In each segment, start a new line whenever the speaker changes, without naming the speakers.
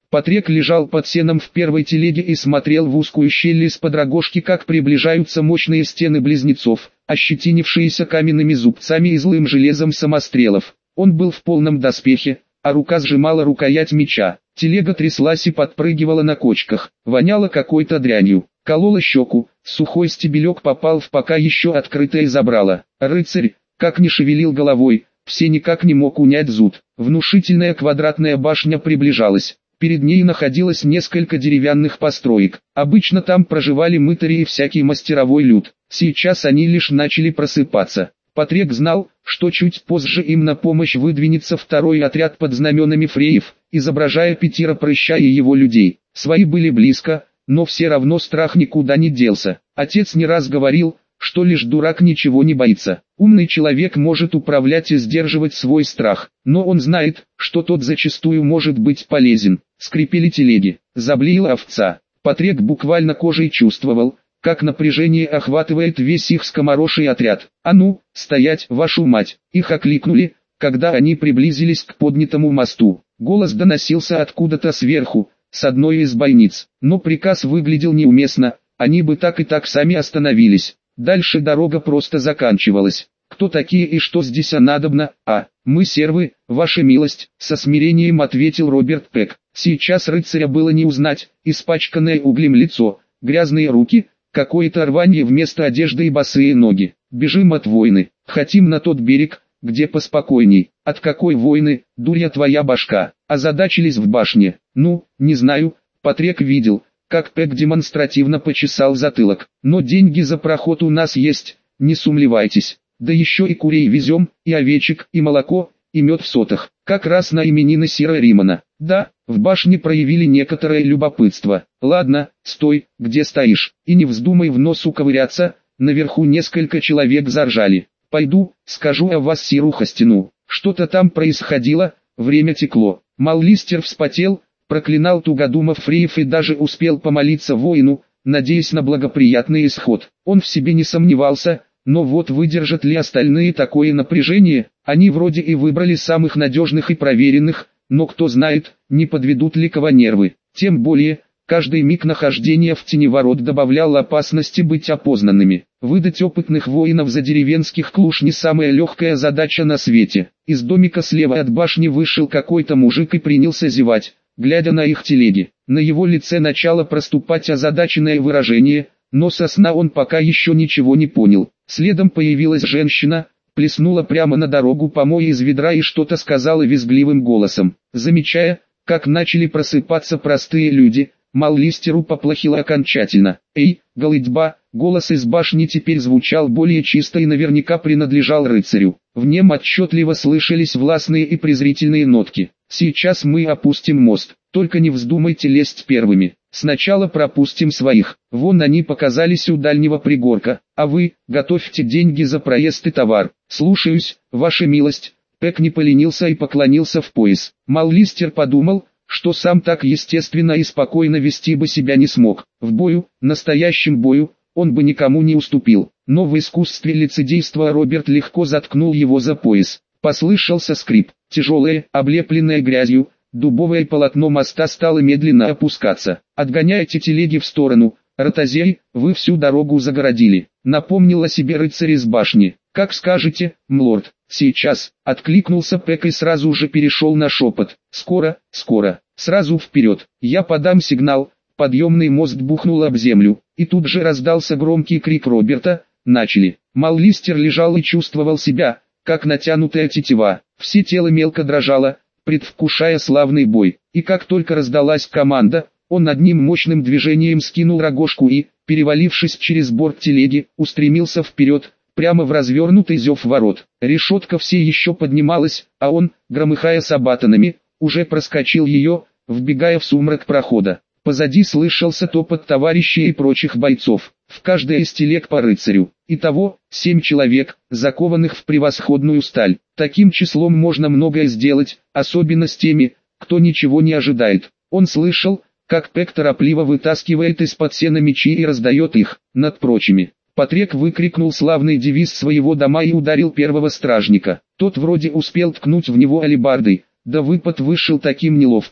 Патрек лежал под сеном в первой телеге и смотрел в узкую щель из-под рогожки, как приближаются мощные стены близнецов, ощетинившиеся каменными зубцами и злым железом самострелов. Он был в полном доспехе, а рука сжимала рукоять меча. Телега тряслась и подпрыгивала на кочках, воняло какой-то дрянью, колола щеку, сухой стебелек попал в пока еще открытое забрало. Рыцарь, как ни шевелил головой, все никак не мог унять зуд. Внушительная квадратная башня приближалась. Перед ней находилось несколько деревянных построек. Обычно там проживали мытари и всякий мастеровой люд. Сейчас они лишь начали просыпаться. Патрек знал, что чуть позже им на помощь выдвинется второй отряд под знаменами фреев, изображая Петира Прыща и его людей. Свои были близко, но все равно страх никуда не делся. Отец не раз говорил, что лишь дурак ничего не боится. Умный человек может управлять и сдерживать свой страх, но он знает, что тот зачастую может быть полезен. Скрипели телеги, заблеяла овца. Патрек буквально кожей чувствовал, как напряжение охватывает весь их скомороший отряд. «А ну, стоять, вашу мать!» Их окликнули, когда они приблизились к поднятому мосту. Голос доносился откуда-то сверху, с одной из бойниц, но приказ выглядел неуместно, они бы так и так сами остановились. Дальше дорога просто заканчивалась. «Кто такие и что здесь надобно?» Мы сервы, ваша милость», — со смирением ответил Роберт Пек. Сейчас рыцаря было не узнать, испачканное углем лицо, грязные руки, какое-то рванье вместо одежды и босые ноги. «Бежим от войны, хотим на тот берег, где поспокойней». «От какой войны, дурья твоя башка?» Озадачились в башне. «Ну, не знаю», — Патрек видел, как Пек демонстративно почесал затылок. «Но деньги за проход у нас есть, не сумлевайтесь. Да еще и курей везем, и овечек, и молоко, и мед в сотах. Как раз на именины сира Римана». Да, в башне проявили некоторое любопытство. «Ладно, стой, где стоишь, и не вздумай в носу ковыряться», наверху несколько человек заржали. «Пойду, скажу о вас сиру Хастину». Что-то там происходило, время текло. Маллистер вспотел, проклинал тугодумов фреев и даже успел помолиться воину, надеясь на благоприятный исход. Он в себе не сомневался, но вот выдержат ли остальные такое напряжение? Они вроде и выбрали самых надежных и проверенных, но кто знает, не подведут ли кого нервы. Тем более, каждый миг нахождения в тени ворот добавлял опасности быть опознанными. Выдать опытных воинов за деревенских клуш не самая легкая задача на свете. Из домика слева от башни вышел какой-то мужик и принялся зевать, глядя на их телеги. На его лице начало проступать озадаченное выражение, но со сна он пока еще ничего не понял. Следом появилась женщина, плеснула прямо на дорогу помои из ведра и что-то сказала визгливым голосом. Замечая, как начали просыпаться простые люди, Маллистеру поплохело окончательно. «Эй, голыдьба!» Голос из башни теперь звучал более чисто и наверняка принадлежал рыцарю. В нем отчетливо слышались властные и презрительные нотки. «Сейчас мы опустим мост, только не вздумайте лезть первыми. Сначала пропустим своих, вон они показались у дальнего пригорка, а вы, готовьте деньги за проезд и товар». «Слушаюсь, ваша милость». Пек не поленился и поклонился в пояс. Маллистер подумал, что сам так естественно и спокойно вести бы себя не смог. В бою, настоящем бою, он бы никому не уступил, но в искусстве лицедейства Роберт легко заткнул его за пояс. Послышался скрип, тяжелое, облепленное грязью, дубовое полотно моста стало медленно опускаться. «Отгоняйте телеги в сторону, ротозей, вы всю дорогу загородили», напомнил о себе рыцарь из башни. «Как скажете, млорд». «Сейчас», — откликнулся Пек и сразу же перешел на шепот. «Скоро, скоро, сразу вперед, я подам сигнал». Подъемный мост бухнул об землю, и тут же раздался громкий крик Роберта: «Начали!». Маллистер лежал и чувствовал себя, как натянутая тетива. Все тело мелко дрожало, предвкушая славный бой. И как только раздалась команда, он одним мощным движением скинул рогожку и, перевалившись через борт телеги, устремился вперед, прямо в развернутый зев ворот. Решетка все еще поднималась, а он, громыхая сабатонами, уже проскочил ее, вбегая в сумрак прохода. Позади слышался топот товарищей и прочих бойцов. В каждой из телег по рыцарю. Итого, 7 человек, закованных в превосходную сталь. Таким числом можно многое сделать, особенно с теми, кто ничего не ожидает. Он слышал, как Пек торопливо вытаскивает из-под сена мечи и раздает их, над прочими. Патрек выкрикнул славный девиз своего дома и ударил первого стражника. Тот вроде успел ткнуть в него алебардой, да выпад вышел таким неловким,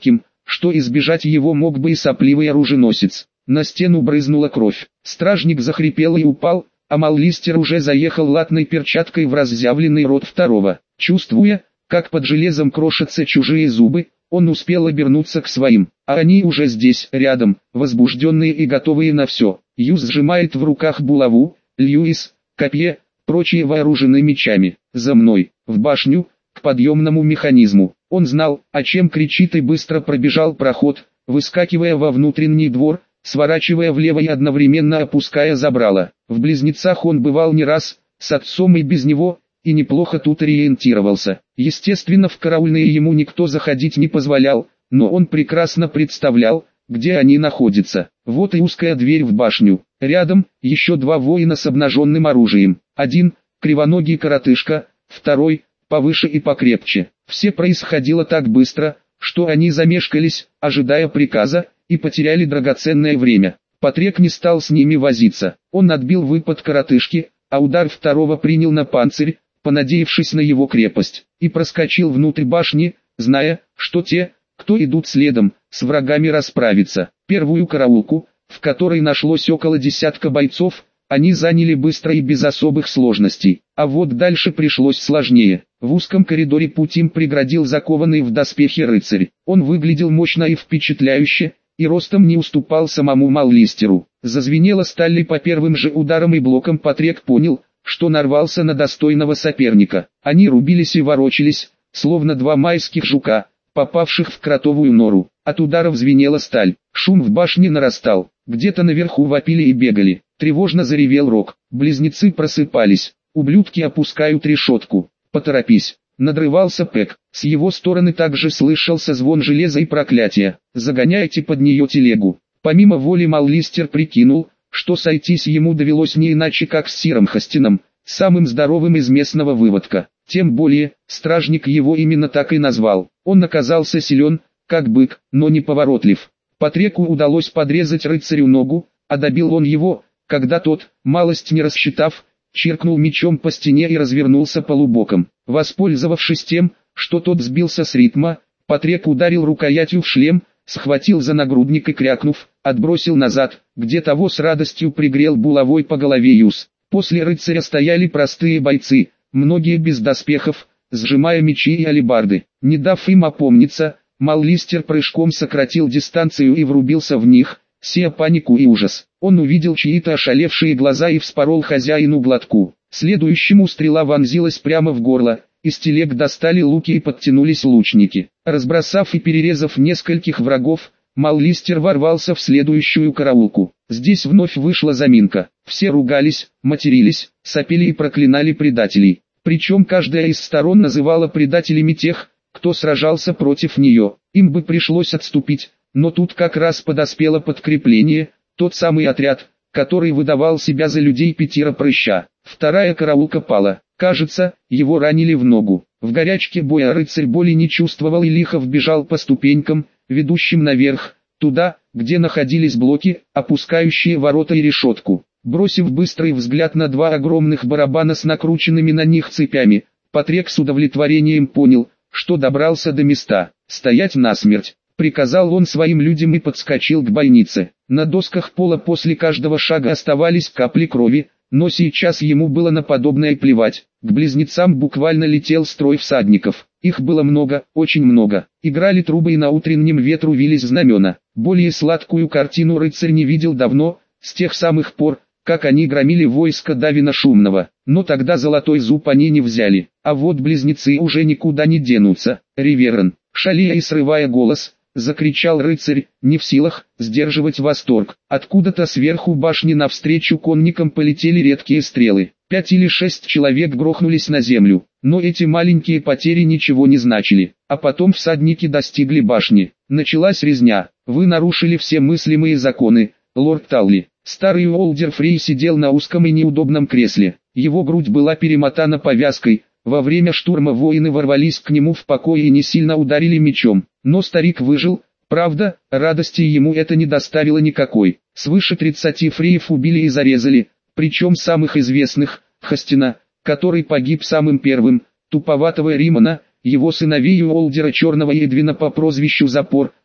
что избежать его мог бы и сопливый оруженосец. На стену брызнула кровь. Стражник захрипел и упал, а Маллистер уже заехал латной перчаткой в разъявленный рот второго. Чувствуя, как под железом крошатся чужие зубы, он успел обернуться к своим, а они уже здесь, рядом, возбужденные и готовые на все. Юз сжимает в руках булаву, Льюис — копье, прочие вооружены мечами. «За мной, в башню, к подъемному механизму». Он знал, о чем кричит, и быстро пробежал проход, выскакивая во внутренний двор, сворачивая влево и одновременно опуская забрало. В Близнецах он бывал не раз, с отцом и без него, и неплохо тут ориентировался. Естественно, в караульные ему никто заходить не позволял, но он прекрасно представлял, где они находятся. Вот и узкая дверь в башню. Рядом еще два воина с обнаженным оружием. Один — кривоногий коротышка, второй — повыше и покрепче. Все происходило так быстро, что они замешкались, ожидая приказа, и потеряли драгоценное время. Патрек не стал с ними возиться. Он отбил выпад коротышки, а удар второго принял на панцирь, понадеявшись на его крепость, и проскочил внутрь башни, зная, что те, кто идут следом, с врагами расправятся. Первую караулку, в которой нашлось около десятка бойцов, они заняли быстро и без особых сложностей. А вот дальше пришлось сложнее. В узком коридоре путь им преградил закованный в доспехи рыцарь. Он выглядел мощно и впечатляюще, и ростом не уступал самому Маллистеру. Зазвенела сталь, и по первым же ударам и блокам Патрек понял, что нарвался на достойного соперника. Они рубились и ворочались, словно два майских жука, попавших в кротовую нору. От ударов звенела сталь. Шум в башне нарастал. Где-то наверху вопили и бегали. Тревожно заревел Рок. Близнецы просыпались. «Ублюдки опускают решетку. Поторопись!» Надрывался Пэк. С его стороны также слышался звон железа и проклятия. «Загоняйте под нее телегу». Помимо воли Маллистер прикинул, что сойтись ему довелось не иначе как с Сиром Хастином, самым здоровым из местного выводка. Тем более, стражник его именно так и назвал. Он оказался силен, как бык, но не поворотлив. Патреку удалось подрезать рыцарю ногу, а добил он его, когда тот, малость не рассчитав, чиркнул мечом по стене и развернулся полубоком. Воспользовавшись тем, что тот сбился с ритма, Патрек ударил рукоятью в шлем, схватил за нагрудник и, крякнув, отбросил назад, где того с радостью пригрел булавой по голове Юз. После рыцаря стояли простые бойцы, многие без доспехов, сжимая мечи и алебарды. Не дав им опомниться, Маллистер прыжком сократил дистанцию и врубился в них, сея панику и ужас. Он увидел чьи-то ошалевшие глаза и вспорол хозяину глотку. Следующему стрела вонзилась прямо в горло. Из телег достали луки и подтянулись лучники. Разбросав и перерезав нескольких врагов, Маллистер ворвался в следующую караулку. Здесь вновь вышла заминка. Все ругались, матерились, сопели и проклинали предателей. Причем каждая из сторон называла предателями тех, кто сражался против нее. Им бы пришлось отступить, но тут как раз подоспело подкрепление, тот самый отряд, который выдавал себя за людей Петира Прыща. Вторая караулка пала. Кажется, его ранили в ногу. В горячке боя рыцарь боли не чувствовал и лихо вбежал по ступенькам, ведущим наверх, туда, где находились блоки, опускающие ворота и решетку. Бросив быстрый взгляд на два огромных барабана с накрученными на них цепями, Патрек с удовлетворением понял, что добрался до места. «Стоять насмерть!» — приказал он своим людям и подскочил к бойнице. На досках пола после каждого шага оставались капли крови, но сейчас ему было на подобное плевать. К близнецам буквально летел строй всадников. Их было много, очень много. Играли трубы и на утреннем ветру вились знамена. Более сладкую картину рыцарь не видел давно, с тех самых пор, как они громили войско Давина Шумного. Но тогда золотой зуб они не взяли. А вот близнецы уже никуда не денутся. «Риверен!» Шалея и срывая голос, закричал рыцарь, не в силах сдерживать восторг. Откуда-то сверху башни навстречу конникам полетели редкие стрелы. 5 или 6 человек грохнулись на землю, но эти маленькие потери ничего не значили. А потом всадники достигли башни. Началась резня. «Вы нарушили все мыслимые законы, лорд Талли». Старый Уолдер Фрей сидел на узком и неудобном кресле. Его грудь была перемотана повязкой. Во время штурма воины ворвались к нему в покой и не сильно ударили мечом. Но старик выжил, правда, радости ему это не доставило никакой. Свыше 30 фреев убили и зарезали, причем самых известных: Хастина, который погиб самым первым, туповатого Римана, его сыновей Уолдера Черного и Эдвина по прозвищу Запор,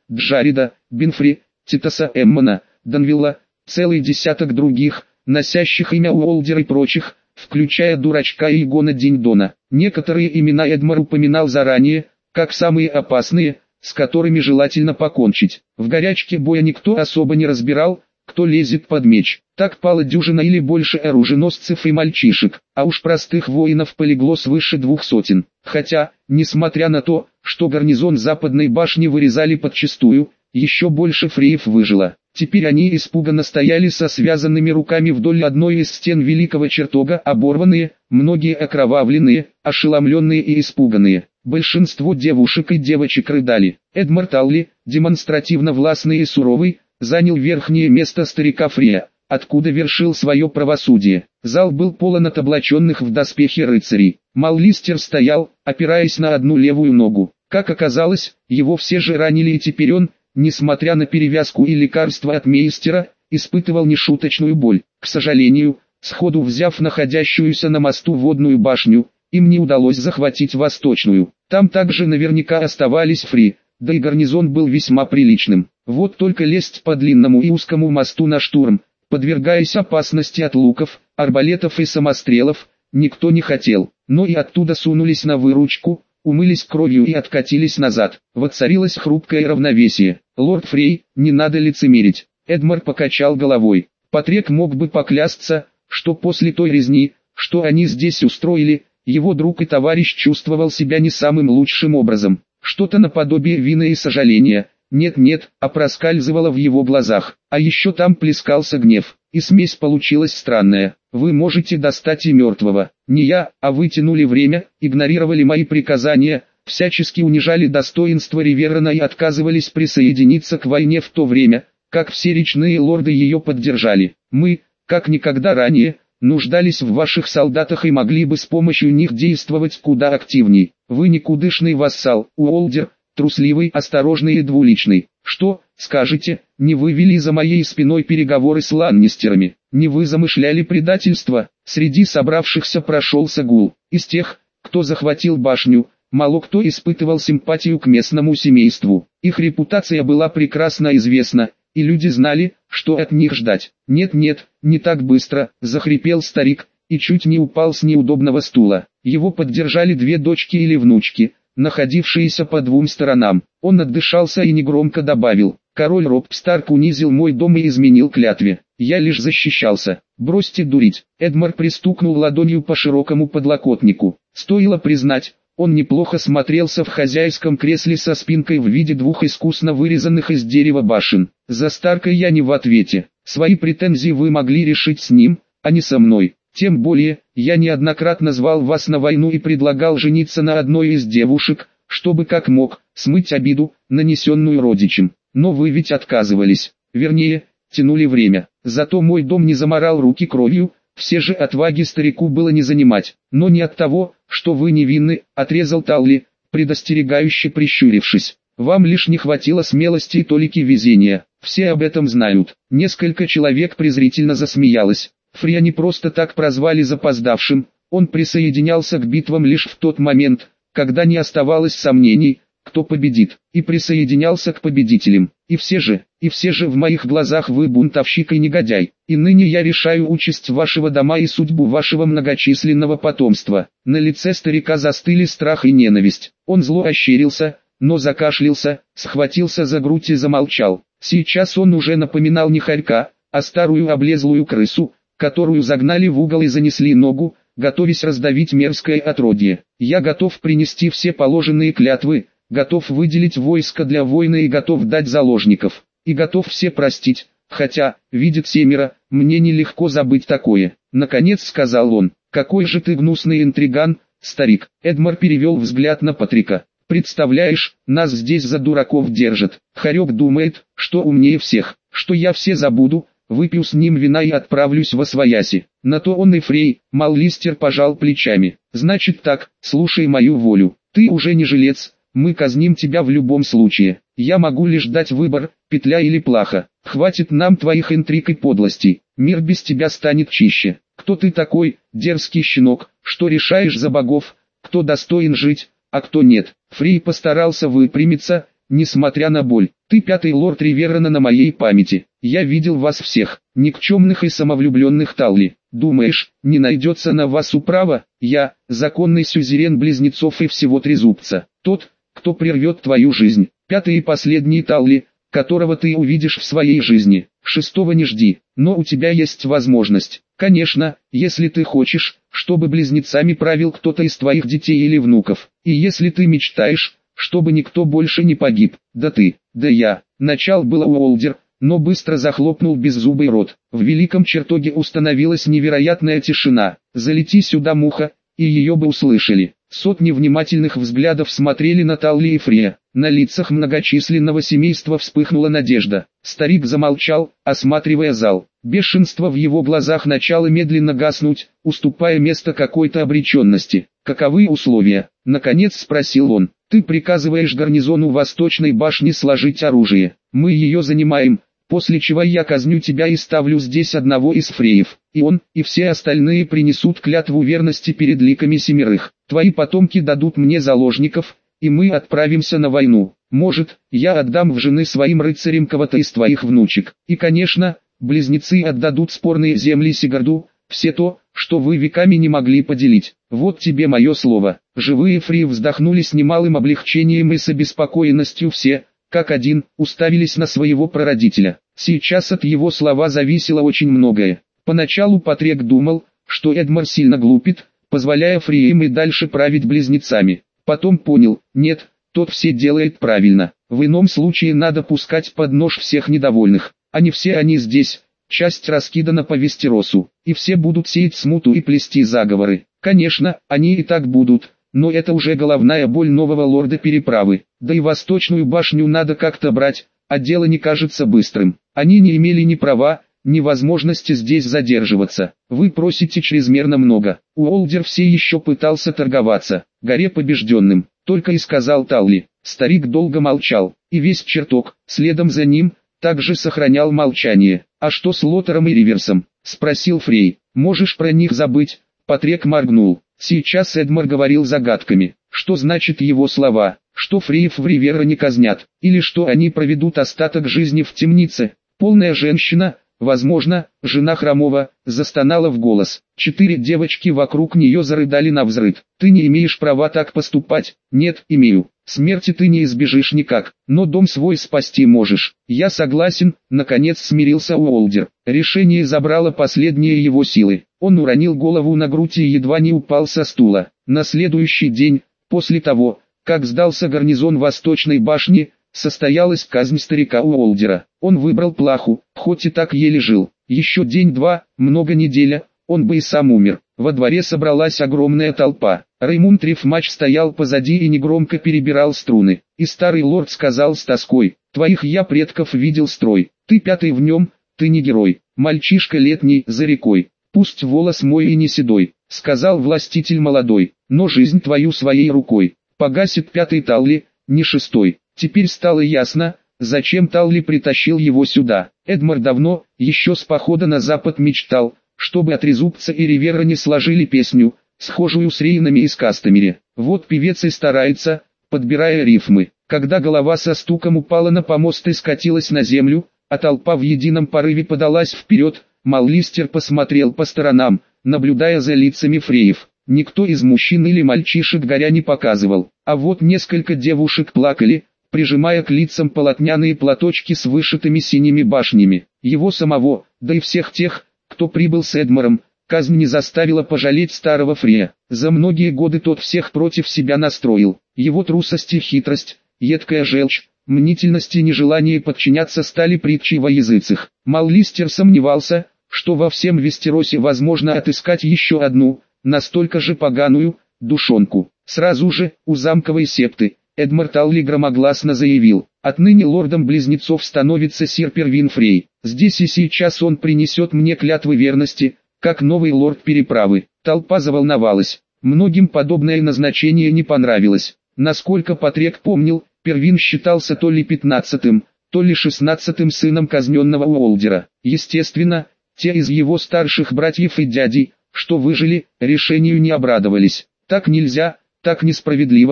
Джареда, Бинфри, Титоса Эммона, Данвилла, целый десяток других, носящих имя Уолдер и прочих, включая дурачка и Игона Диньдона. Некоторые имена Эдмар упоминал заранее, как самые опасные, с которыми желательно покончить. В горячке боя никто особо не разбирал, кто лезет под меч. Так пала дюжина или больше оруженосцев и мальчишек, а уж простых воинов полегло свыше 200. Хотя, несмотря на то, что гарнизон западной башни вырезали подчистую, еще больше фреев выжило. Теперь они испуганно стояли со связанными руками вдоль одной из стен великого чертога, оборванные, многие окровавленные, ошеломленные и испуганные. Большинство девушек и девочек рыдали. Эдмар Талли, демонстративно властный и суровый, занял верхнее место старика Фрея, откуда вершил свое правосудие. Зал был полон облаченных в доспехи рыцарей. Маллистер стоял, опираясь на одну левую ногу. Как оказалось, его все же ранили, и теперь он, несмотря на перевязку и лекарства от мейстера, испытывал нешуточную боль. К сожалению, сходу взяв находящуюся на мосту водную башню, им не удалось захватить восточную. Там также наверняка оставались фри, да и гарнизон был весьма приличным. Вот только лезть по длинному и узкому мосту на штурм, подвергаясь опасности от луков, арбалетов и самострелов, никто не хотел. Но и оттуда сунулись на выручку, умылись кровью и откатились назад. Воцарилось хрупкое равновесие. «Лорд Фрей, не надо лицемерить». Эдмар покачал головой. Патрик мог бы поклясться, что после той резни, что они здесь устроили, его друг и товарищ чувствовал себя не самым лучшим образом. Что-то наподобие вины и сожаления. Нет-нет, а проскальзывало в его глазах. А еще там плескался гнев. И смесь получилась странная. Вы можете достать и мертвого. Не я, а вы тянули время, игнорировали мои приказания, всячески унижали достоинство Риверана и отказывались присоединиться к войне в то время, как все речные лорды ее поддержали. Мы, как никогда ранее, нуждались в ваших солдатах и могли бы с помощью них действовать куда активней. Вы никудышный вассал, Уолдер, трусливый, осторожный и двуличный. Что, скажете, не вы вели за моей спиной переговоры с ланнистерами, не вы замышляли предательство? Среди собравшихся прошелся гул. Из тех, кто захватил башню, мало кто испытывал симпатию к местному семейству. Их репутация была прекрасно известна, и люди знали, что от них ждать. «Нет-нет, не так быстро», — захрипел старик, и чуть не упал с неудобного стула. Его поддержали две дочки или внучки, находившиеся по двум сторонам. Он отдышался и негромко добавил: «Король Роб Старк унизил мой дом и изменил клятве. Я лишь защищался. Бросьте дурить». Эдмар пристукнул ладонью по широкому подлокотнику. Стоило признать, он неплохо смотрелся в хозяйском кресле со спинкой в виде двух искусно вырезанных из дерева башен. «За Старка я не в ответе. Свои претензии вы могли решить с ним, а не со мной. Тем более, я неоднократно звал вас на войну и предлагал жениться на одной из девушек, чтобы как мог, смыть обиду, нанесенную родичем. Но вы ведь отказывались. Вернее, тянули время. Зато мой дом не заморал руки кровью, все же отваги старику было не занимать. Но не от того, что вы невинны», — отрезал Талли, предостерегающе прищурившись. «Вам лишь не хватило смелости и толики везения. Все об этом знают». Несколько человек презрительно засмеялось. Фрия не просто так прозвали запоздавшим, он присоединялся к битвам лишь в тот момент, когда не оставалось сомнений, кто победит, и присоединялся к победителям. И все же в моих глазах вы бунтовщик и негодяй, и ныне я решаю участь вашего дома и судьбу вашего многочисленного потомства». На лице старика застыли страх и ненависть. Он зло ощерился, но закашлялся, схватился за грудь и замолчал. Сейчас он уже напоминал не хорька, а старую облезлую крысу, которую загнали в угол и занесли ногу, готовясь раздавить мерзкое отродье. «Я готов принести все положенные клятвы, готов выделить войско для войны и готов дать заложников, и готов все простить, хотя, видит семеро, мне нелегко забыть такое», — наконец сказал он. «Какой же ты гнусный интриган, старик!» Эдмар перевел взгляд на Патрика. «Представляешь, нас здесь за дураков держат. Хорек думает, что умнее всех, что я все забуду, выпью с ним вина и отправлюсь восвояси. На то он и Фрей». Маллистер пожал плечами. «Значит так, слушай мою волю. Ты уже не жилец, мы казним тебя в любом случае. Я могу лишь дать выбор, петля или плаха. Хватит нам твоих интриг и подлостей. Мир без тебя станет чище. Кто ты такой, дерзкий щенок, что решаешь за богов, кто достоин жить, а кто нет?» Фрей постарался выпрямиться, несмотря на боль. Ты пятый лорд Риверана на моей памяти. Я видел вас всех, никчемных и самовлюбленных Талли. Думаешь, не найдется на вас управа? Я, законный сюзерен близнецов и всего трезубца. Тот, кто прервет твою жизнь. Пятый и последний Талли, которого ты увидишь в своей жизни. Шестого не жди, но у тебя есть возможность. Конечно, если ты хочешь, чтобы близнецами правил кто-то из твоих детей или внуков. И если ты мечтаешь, чтобы никто больше не погиб. Да ты, да я. Начал было Уолдер, но быстро захлопнул беззубый рот. В великом чертоге установилась невероятная тишина. Залети сюда, муха, и ее бы услышали. Сотни внимательных взглядов смотрели на Талли и Фрея. На лицах многочисленного семейства вспыхнула надежда. Старик замолчал, осматривая зал. Бешенство в его глазах начало медленно гаснуть, уступая место какой-то обреченности. «Каковы условия?» — наконец спросил он. «Ты приказываешь гарнизону Восточной башни сложить оружие. Мы ее занимаем, после чего я казню тебя и ставлю здесь одного из фреев. И он, и все остальные принесут клятву верности перед ликами семерых. Твои потомки дадут мне заложников, и мы отправимся на войну. Может, я отдам в жены своим рыцарям кого-то из твоих внучек. И конечно, близнецы отдадут спорные земли Сигарду, все то, что вы веками не могли поделить. Вот тебе мое слово». Живые фреи вздохнули с немалым облегчением и с обеспокоенностью все, как один, уставились на своего прародителя. Сейчас от его слова зависело очень многое. Поначалу Патрек думал, что Эдмар сильно глупит, позволяя фреям и дальше править близнецами. Потом понял, нет, тот все делает правильно. В ином случае надо пускать под нож всех недовольных. А не все они здесь, часть раскидана по Вестеросу, и все будут сеять смуту и плести заговоры. Конечно, они и так будут, но это уже головная боль нового лорда переправы. Да и Восточную башню надо как-то брать, а дело не кажется быстрым. Они не имели ни права, ни возможности здесь задерживаться. Вы просите чрезмерно много. Уолдер все еще пытался торговаться. Горе побежденным, только и сказал Талли. Старик долго молчал, и весь чертог, следом за ним, также сохранял молчание. «А что с Лотером и Риверсом?» — спросил Фрей. «Можешь про них забыть?» Патрек моргнул. Сейчас Эдмар говорил загадками. Что значит его слова? Что фреев в Ривера не казнят? Или что они проведут остаток жизни в темнице? Полная женщина, возможно, жена Хромова, застонала в голос. 4 девочки вокруг нее зарыдали навзрыд. «Ты не имеешь права так поступать». «Нет, имею. Смерти ты не избежишь никак, но дом свой спасти можешь». «Я согласен», — наконец смирился Уолдер. Решение забрало последние его силы. Он уронил голову на грудь и едва не упал со стула. На следующий день, после того, как сдался гарнизон Восточной башни, состоялась казнь старика Уолдера. Он выбрал плаху, хоть и так еле жил. Еще день-два, много неделя, он бы и сам умер. Во дворе собралась огромная толпа. Реймунд Рифмач стоял позади и негромко перебирал струны. И старый лорд сказал с тоской: «Твоих я предков видел строй. Ты пятый в нем, ты не герой. Мальчишка летний, за рекой. Пусть волос мой и не седой», — сказал властитель молодой, «но жизнь твою своей рукой погасит пятый Талли, не шестой». Теперь стало ясно, зачем Талли притащил его сюда. Эдмар давно, еще с похода на запад мечтал, чтобы от Трезубца и Ривера не сложили песню, схожую с Рейнами и Скастомери. Вот певец и старается, подбирая рифмы. Когда голова со стуком упала на помост и скатилась на землю, а толпа в едином порыве подалась вперед, Маллистер посмотрел по сторонам, наблюдая за лицами фреев. Никто из мужчин или мальчишек горя не показывал, а вот несколько девушек плакали, прижимая к лицам полотняные платочки с вышитыми синими башнями. Его самого, да и всех тех, кто прибыл с Эдмаром, казнь не заставила пожалеть старого Фрея. За многие годы тот всех против себя настроил. Его трусость и хитрость, едкая желчь, мнительность и нежелание подчиняться стали притчей во языцах. Маллистер сомневался, что во всем Вестеросе возможно отыскать еще одну, настолько же поганую, душонку. Сразу же, у замковой септы, Эдмар Талли громогласно заявил: «Отныне лордом близнецов становится сир Первин Фрей. Здесь и сейчас он принесет мне клятвы верности, как новый лорд переправы». Толпа заволновалась. Многим подобное назначение не понравилось. Насколько Патрек помнил, Первин считался то ли 15-м, то ли 16-м сыном казненного Уолдера. Естественно, те из его старших братьев и дядей, что выжили, решению не обрадовались. «Так нельзя, так несправедливо», —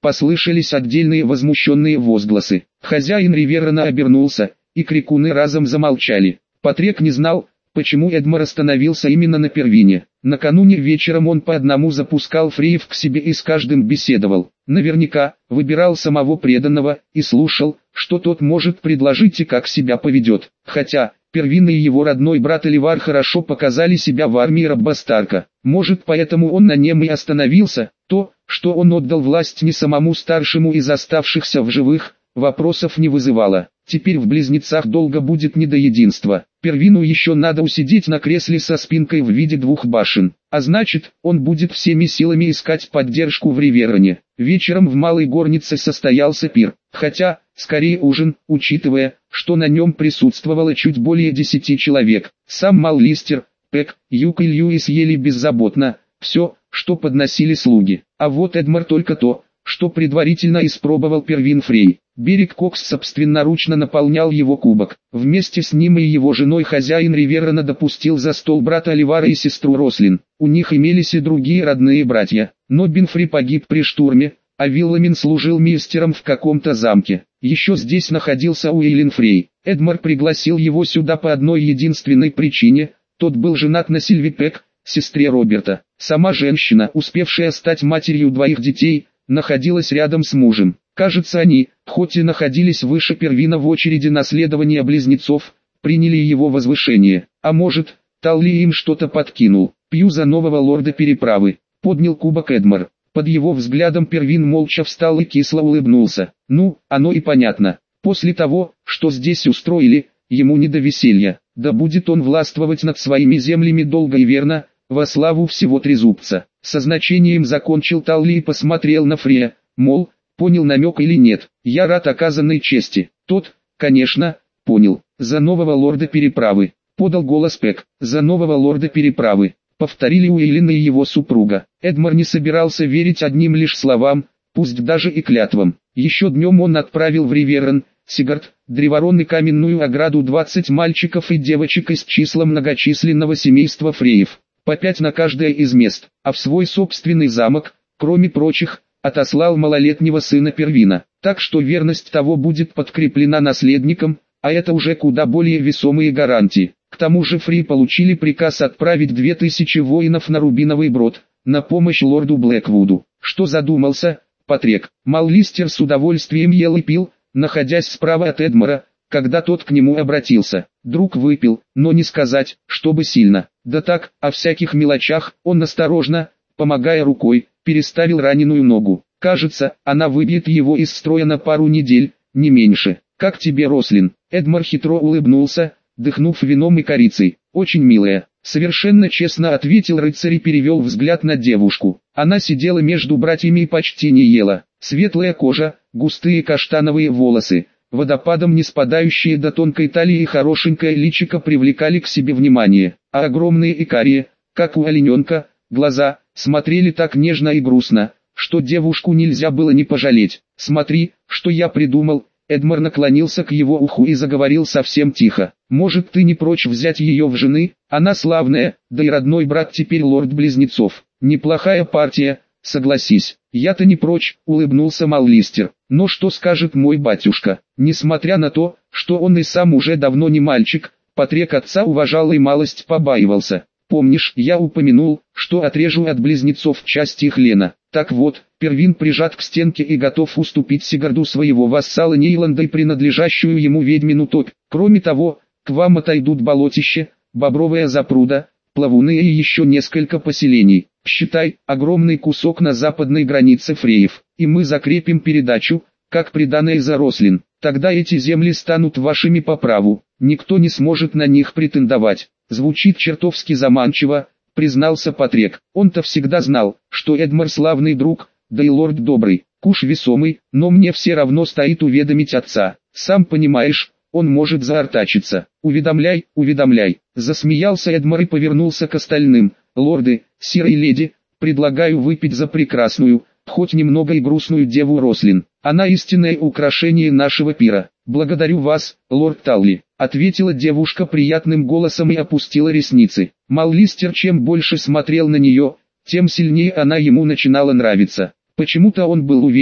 послышались отдельные возмущенные возгласы. Хозяин Риверрена обернулся, и крикуны разом замолчали. Патрик не знал, почему Эдмар остановился именно на Первине. Накануне вечером он по одному запускал фреев к себе и с каждым беседовал. Наверняка, выбирал самого преданного, и слушал, что тот может предложить и как себя поведет. Хотя, Первин и его родной брат Оливар хорошо показали себя в армии Раббастарка. Может, поэтому он на нем и остановился. То, что он отдал власть не самому старшему из оставшихся в живых, вопросов не вызывало. Теперь в близнецах долго будет не до единства. Первину еще надо усидеть на кресле со спинкой в виде двух башен. А значит, он будет всеми силами искать поддержку в Риверрене. Вечером в малой горнице состоялся пир. Хотя, скорее ужин, учитывая, что на нем присутствовало чуть более 10 человек. Сам Маллистер, Пэк, Юг и Льюис ели беззаботно, все, что подносили слуги. А вот Эдмар только то, что предварительно испробовал Первин Фрей. Берег Кокс собственноручно наполнял его кубок. Вместе с ним и его женой хозяин Риверрена допустил за стол брата Оливара и сестру Рослин. У них имелись и другие родные братья, но Бинфри погиб при штурме, а Вилламин служил мистером в каком-то замке. Еще здесь находился Уэйлин Фрей. Эдмар пригласил его сюда по одной единственной причине: тот был женат на Сильви Пэк, сестре Роберта. Сама женщина, успевшая стать матерью 2 детей, находилась рядом с мужем. Кажется, они, хоть и находились выше Первина в очереди наследования близнецов, приняли его возвышение. А может, Талли им что-то подкинул. «Пью за нового лорда переправы», — поднял кубок Эдмар. Под его взглядом Первин молча встал и кисло улыбнулся. Ну, оно и понятно. После того, что здесь устроили, ему не до веселья. Да будет он властвовать над своими землями долго и верно, во славу всего Трезубца. Со значением закончил Талли и посмотрел на Фрея, мол, понял намек или нет. Я рад оказанной чести. Тот, конечно, понял. За нового лорда переправы, подал голос Пэк. За нового лорда переправы, повторили Уэйлин и его супруга. Эдмар не собирался верить одним лишь словам, пусть даже и клятвам. Еще днем он отправил в Риверрен, Сигард, Древорон и каменную ограду 20 мальчиков и девочек из числа многочисленного семейства Фреев, по 5 на каждое из мест, а в свой собственный замок, кроме прочих, отослал малолетнего сына Первина. Так что верность того будет подкреплена наследником, а это уже куда более весомые гарантии. К тому же Фри получили приказ отправить 2000 воинов на Рубиновый Брод, на помощь лорду Блэквуду. Что задумался, Патрик? Маллистер с удовольствием ел и пил, находясь справа от Эдмара, когда тот к нему обратился. Друг выпил, но не сказать, чтобы сильно. Да так, о всяких мелочах. Он осторожно, помогая рукой, переставил раненую ногу. Кажется, она выбьет его из строя на пару недель, не меньше. «Как тебе, Рослин?» Эдмар хитро улыбнулся, дыхнув вином и корицей. «Очень милая», — совершенно честно ответил рыцарь и перевел взгляд на девушку. Она сидела между братьями и почти не ела. Светлая кожа, густые каштановые волосы, водопадом не спадающие до тонкой талии и хорошенькое личико привлекали к себе внимание, а огромные и карие, как у олененка, глаза, смотрели так нежно и грустно, что девушку нельзя было не пожалеть. «Смотри, что я придумал». Эдмар наклонился к его уху и заговорил совсем тихо. «Может, ты не прочь взять ее в жены? Она славная, да и родной брат теперь лорд Близнецов. Неплохая партия, согласись». «Я-то не прочь», — улыбнулся Маллистер. «Но что скажет мой батюшка?» Несмотря на то, что он и сам уже давно не мальчик, Патрик отца уважал и малость побаивался. «Помнишь, я упомянул, что отрежу от близнецов часть их лена? Так вот, Первин прижат к стенке и готов уступить Сигарду своего вассала Нейланда и принадлежащую ему ведьмину топь. Кроме того, к вам отойдут болотище, бобровая запруда, плавуны и еще несколько поселений. Считай, огромный кусок на западной границе Фреев. И мы закрепим передачу, как приданое за Рослин. Тогда эти земли станут вашими по праву, никто не сможет на них претендовать». «Звучит чертовски заманчиво», — признался Патрик. Он-то всегда знал, что Эдмар славный друг, да и лорд добрый, куш весомый, но мне все равно стоит уведомить отца. Сам понимаешь, он может заортачиться. «Уведомляй, уведомляй», — засмеялся Эдмар и повернулся к остальным. «Лорды, сир и леди, предлагаю выпить за прекрасную, хоть немного и грустную деву Рослин. Она истинное украшение нашего пира». «Благодарю вас, лорд Талли», — ответила девушка приятным голосом и опустила ресницы. Маллистер чем больше смотрел на нее, тем сильнее она ему начинала нравиться. Почему-то он был уверен,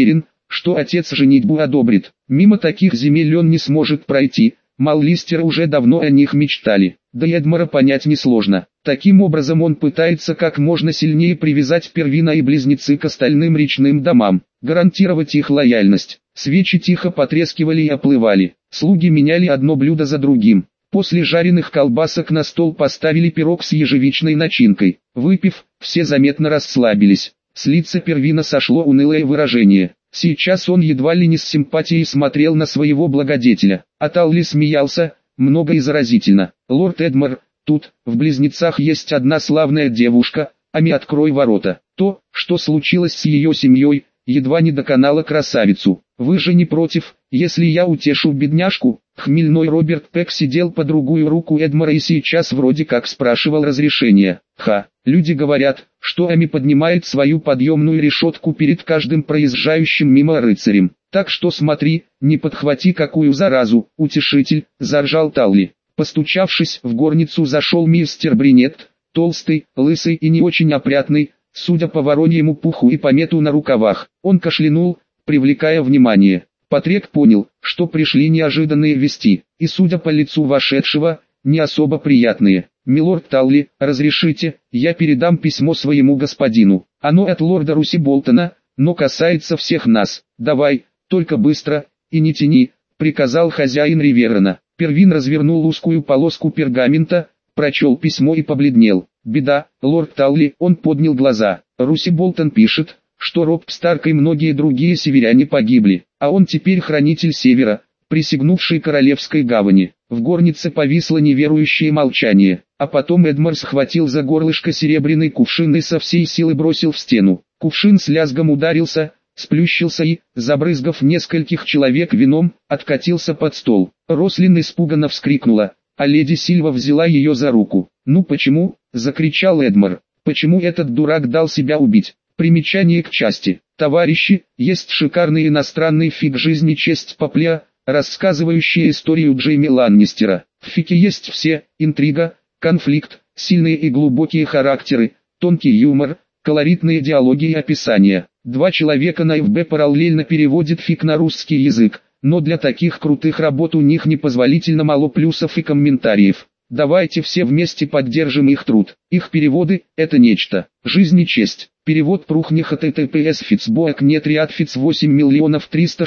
что отец женитьбу одобрит. Мимо таких земель он не сможет пройти, Маллистер уже давно о них мечтали. Да и Эдмара понять несложно. Таким образом он пытается как можно сильнее привязать Первина и близнецы к остальным речным домам, гарантировать их лояльность. Свечи тихо потрескивали и оплывали. Слуги меняли одно блюдо за другим. После жареных колбасок на стол поставили пирог с ежевичной начинкой. Выпив, все заметно расслабились. С лица Первина сошло унылое выражение. Сейчас он едва ли не с симпатией смотрел на своего благодетеля. А Талли смеялся, много и заразительно. «Лорд Эдмар, тут, в Близнецах есть одна славная девушка, Ами, открой ворота». То, что случилось с ее семьей, едва не доконало красавицу. «Вы же не против, если я утешу бедняжку?» Хмельной Роберт Пек сидел по другую руку Эдмара и сейчас вроде как спрашивал разрешения. Люди говорят, что Ами поднимает свою подъемную решетку перед каждым проезжающим мимо рыцарем. Так что смотри, не подхвати какую заразу, утешитель, заржал Талли. Постучавшись в горницу, зашел мистер Бринетт, толстый, лысый и не очень опрятный, судя по вороньему пуху и помету на рукавах. Он кашлянул, привлекая внимание. Патрик понял, что пришли неожиданные вести, и судя по лицу вошедшего, не особо приятные. «Милорд Талли, разрешите, я передам письмо своему господину. Оно от лорда Руси Болтона, но касается всех нас. Давай, только быстро, и не тяни», — приказал хозяин Риверена. Первин развернул узкую полоску пергамента, прочел письмо и побледнел. «Беда, лорд Талли», — он поднял глаза. «Руси Болтон пишет, что Роб Старк и многие другие северяне погибли, а он теперь хранитель Севера, присягнувший королевской гавани». В горнице повисло неверующее молчание, а потом Эдмар схватил за горлышко серебряный кувшин и со всей силы бросил в стену. Кувшин с лязгом ударился, сплющился и, забрызгав нескольких человек вином, откатился под стол. Рослин испуганно вскрикнула, а леди Сильва взяла ее за руку. «Ну почему?» — закричал Эдмар. «Почему этот дурак дал себя убить?» Примечание к части. Товарищи, есть шикарный иностранный фиг «Жизнь и честь Поплея», рассказывающий историю Джейми Ланнистера. В фике есть все: интрига, конфликт, сильные и глубокие характеры, тонкий юмор, колоритные диалоги и описания. 2 человека на ФБ параллельно переводят фик на русский язык, но для таких крутых работ у них непозволительно мало плюсов и комментариев. Давайте все вместе поддержим их труд. Их переводы – это нечто. «Жизнь и честь». Перевод Прухних ТТПС Фицбоак нет Риадфиц 8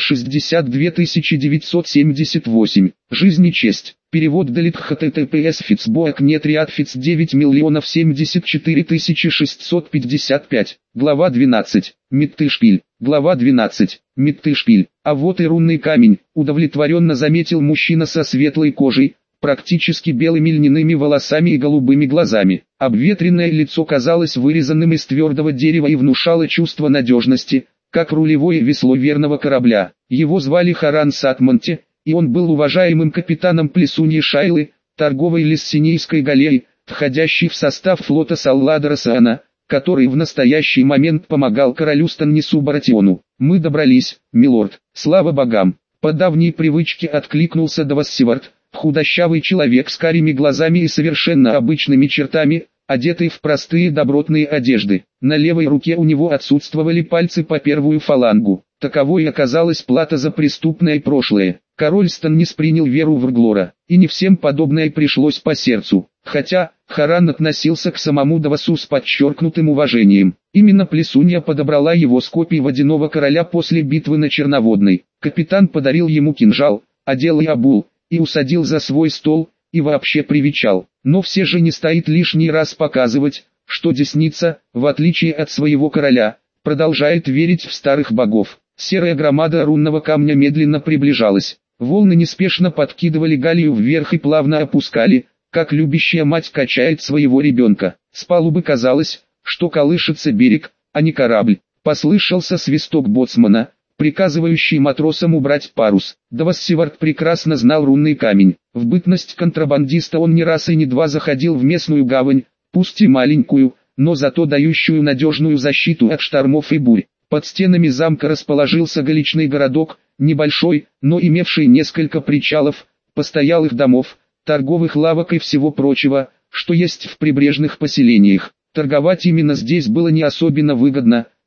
362 978. «Жизнь и честь». Перевод Далит ХТТПС Фицбоак нет Риадфиц 9 074 655. Глава 12. Миттышпиль. Глава 12. Миттышпиль. А вот и рунный камень, удовлетворенно заметил мужчина со светлой кожей, практически белыми льняными волосами и голубыми глазами. Обветренное лицо казалось вырезанным из твердого дерева и внушало чувство надежности, как рулевое весло верного корабля. Его звали Харан Сатмонте, и он был уважаемым капитаном Плесуньи Шайлы, торговой лессинийской галеи, входящей в состав флота Салладора Саана, который в настоящий момент помогал королю Станнису Баратиону. «Мы добрались, милорд, слава богам!» По давней привычке откликнулся Давассивард, худощавый человек с карими глазами и совершенно обычными чертами, одетый в простые добротные одежды. На левой руке у него отсутствовали пальцы по первую фалангу. Таковой оказалась плата за преступное прошлое. Король Станнис принял веру в Рглора, и не всем подобное пришлось по сердцу. Хотя, Харан относился к самому Давасу с подчеркнутым уважением. Именно Плесунья подобрала его с копий водяного короля после битвы на Черноводной. Капитан подарил ему кинжал, одел и обул, и усадил за свой стол, и вообще привечал. Но все же не стоит лишний раз показывать, что Десница, в отличие от своего короля, продолжает верить в старых богов. Серая громада рунного камня медленно приближалась. Волны неспешно подкидывали галию вверх и плавно опускали, как любящая мать качает своего ребенка. С палубы казалось, что колышется берег, а не корабль. Послышался свисток боцмана, приказывающий матросам убрать парус. Давассивард прекрасно знал рунный камень. В бытность контрабандиста он не раз и не два заходил в местную гавань, пусть и маленькую, но зато дающую надежную защиту от штормов и бурь. Под стенами замка расположился галечный городок, небольшой, но имевший несколько причалов, постоялых домов, торговых лавок и всего прочего, что есть в прибрежных поселениях. Торговать именно здесь было не особенно выгодно,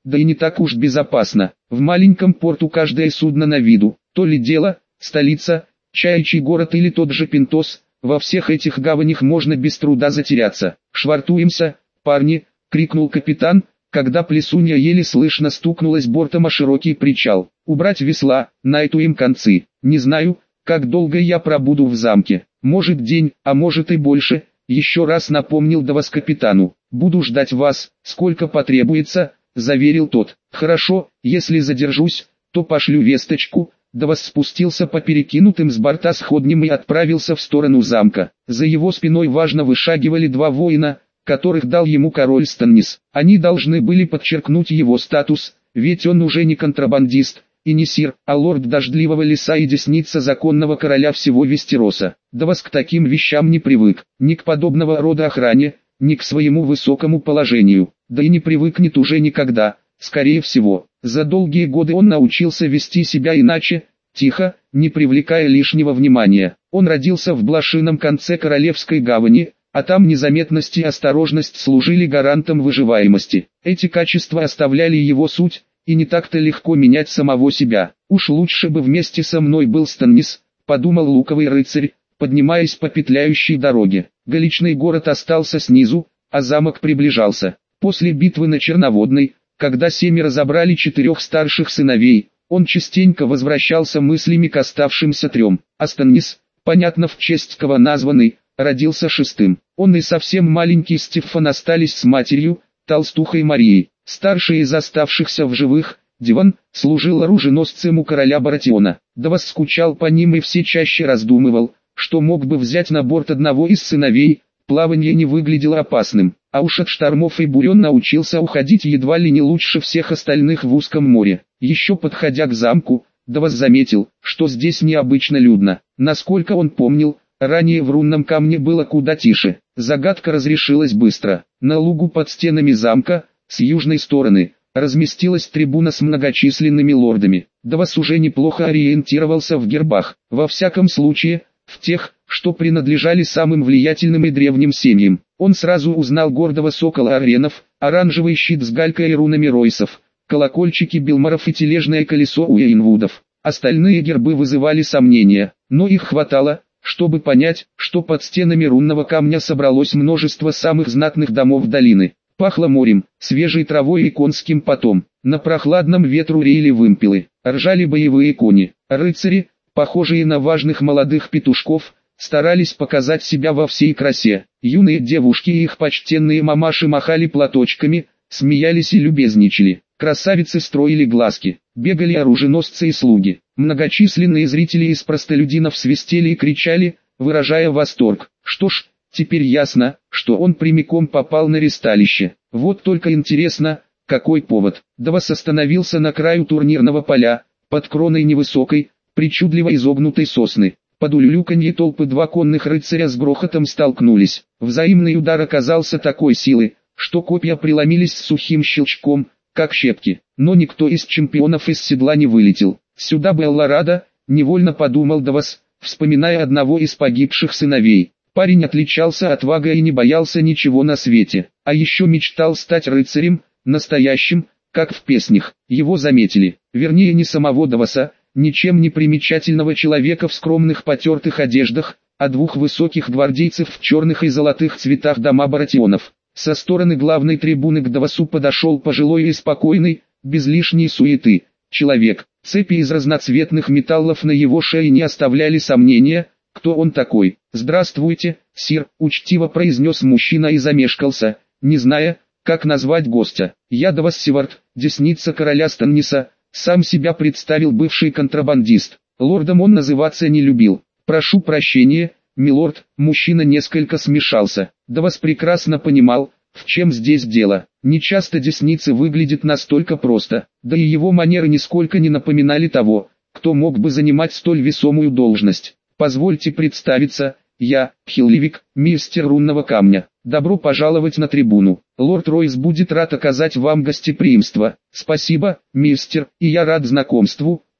да и не так уж безопасно. В маленьком порту каждое судно на виду, то ли дело, столица, Чаячий город или тот же Пинтос, во всех этих гаванях можно без труда затеряться. «Швартуемся, парни!» — крикнул капитан, когда плесунья еле слышно стукнулась бортом о широкий причал. «Убрать весла, на эту им концы. Не знаю, как долго я пробуду в замке. Может день, а может и больше», — еще раз напомнил Давос капитану. «Буду ждать вас, сколько потребуется», — заверил тот. «Хорошо, если задержусь, то пошлю весточку». Давос спустился по перекинутым с борта сходням и отправился в сторону замка. За его спиной важно вышагивали два воина, которых дал ему король Станнис. Они должны были подчеркнуть его статус, ведь он уже не контрабандист, и не сир, а лорд дождливого леса и десница законного короля всего Вестероса. Давос к таким вещам не привык, ни к подобного рода охране, ни к своему высокому положению, да и не привыкнет уже никогда. Скорее всего, за долгие годы он научился вести себя иначе, тихо, не привлекая лишнего внимания. Он родился в блошином конце Королевской гавани, а там незаметность и осторожность служили гарантом выживаемости. Эти качества оставляли его суть, и не так-то легко менять самого себя. «Уж лучше бы вместе со мной был Станнис», — подумал луковый рыцарь, поднимаясь по петляющей дороге. Галичный город остался снизу, а замок приближался. После битвы на Черноводной, когда семеро забрали 4 старших сыновей, он частенько возвращался мыслями к оставшимся 3. А Станнис, понятно в честь кого названный, родился 6-м. Он и совсем маленький Стефан остались с матерью, толстухой Марией. Старший из оставшихся в живых, Диван, служил оруженосцем у короля Баратиона. Давос скучал по ним и все чаще раздумывал, что мог бы взять на борт одного из сыновей. Плавание не выглядело опасным, а уж от штормов и бурь он научился уходить едва ли не лучше всех остальных в узком море. Еще подходя к замку, Давос заметил, что здесь необычно людно. Насколько он помнил, ранее в рунном камне было куда тише. Загадка разрешилась быстро. На лугу под стенами замка, с южной стороны, разместилась трибуна с многочисленными лордами. Давос уже неплохо ориентировался в гербах, во всяком случае, в тех, что принадлежали самым влиятельным и древним семьям. Он сразу узнал гордого сокола Аренов, оранжевый щит с галькой и рунами Ройсов, колокольчики Билмаров и тележное колесо Уэйнвудов. Остальные гербы вызывали сомнения, но их хватало, чтобы понять, что под стенами рунного камня собралось множество самых знатных домов долины. Пахло морем, свежей травой и конским потом. На прохладном ветру реяли вымпелы, ржали боевые кони. Рыцари, похожие на важных молодых петушков, старались показать себя во всей красе. Юные девушки и их почтенные мамаши махали платочками, смеялись и любезничали. Красавицы строили глазки, бегали оруженосцы и слуги. Многочисленные зрители из простолюдинов свистели и кричали, выражая восторг. Что ж, теперь ясно, что он прямиком попал на ристалище. Вот только интересно, какой повод. Давос остановился на краю турнирного поля, под кроной невысокой, причудливо изогнутой сосны. Под улюлюканье толпы 2 конных рыцаря с грохотом столкнулись. Взаимный удар оказался такой силы, что копья преломились с сухим щелчком, как щепки. Но никто из чемпионов из седла не вылетел. «Сюда бы Эллорадо», — невольно подумал Давос, вспоминая одного из погибших сыновей. Парень отличался отвагой и не боялся ничего на свете. А еще мечтал стать рыцарем, настоящим, как в песнях. Его заметили, вернее не самого Давоса, ничем не примечательного человека в скромных потертых одеждах, а 2 высоких гвардейцев в черных и золотых цветах дома Баратионов. Со стороны главной трибуны к Давосу подошел пожилой и спокойный, без лишней суеты, человек. Цепи из разноцветных металлов на его шее не оставляли сомнения, кто он такой. «Здравствуйте, сир», — учтиво произнес мужчина и замешкался, не зная, как назвать гостя. «Я Давос Севард, десница короля Станниса», — сам себя представил бывший контрабандист. Лордом он называться не любил. «Прошу прощения, милорд», — мужчина несколько смешался. Давос прекрасно понимал, в чем здесь дело. Нечасто десница выглядит настолько просто, да и его манеры нисколько не напоминали того, кто мог бы занимать столь весомую должность. «Позвольте представиться, я, Хилливик, мистер рунного камня. Добро пожаловать на трибуну. Лорд Ройс будет рад оказать вам гостеприимство». «Спасибо, мистер, и я рад знакомству»,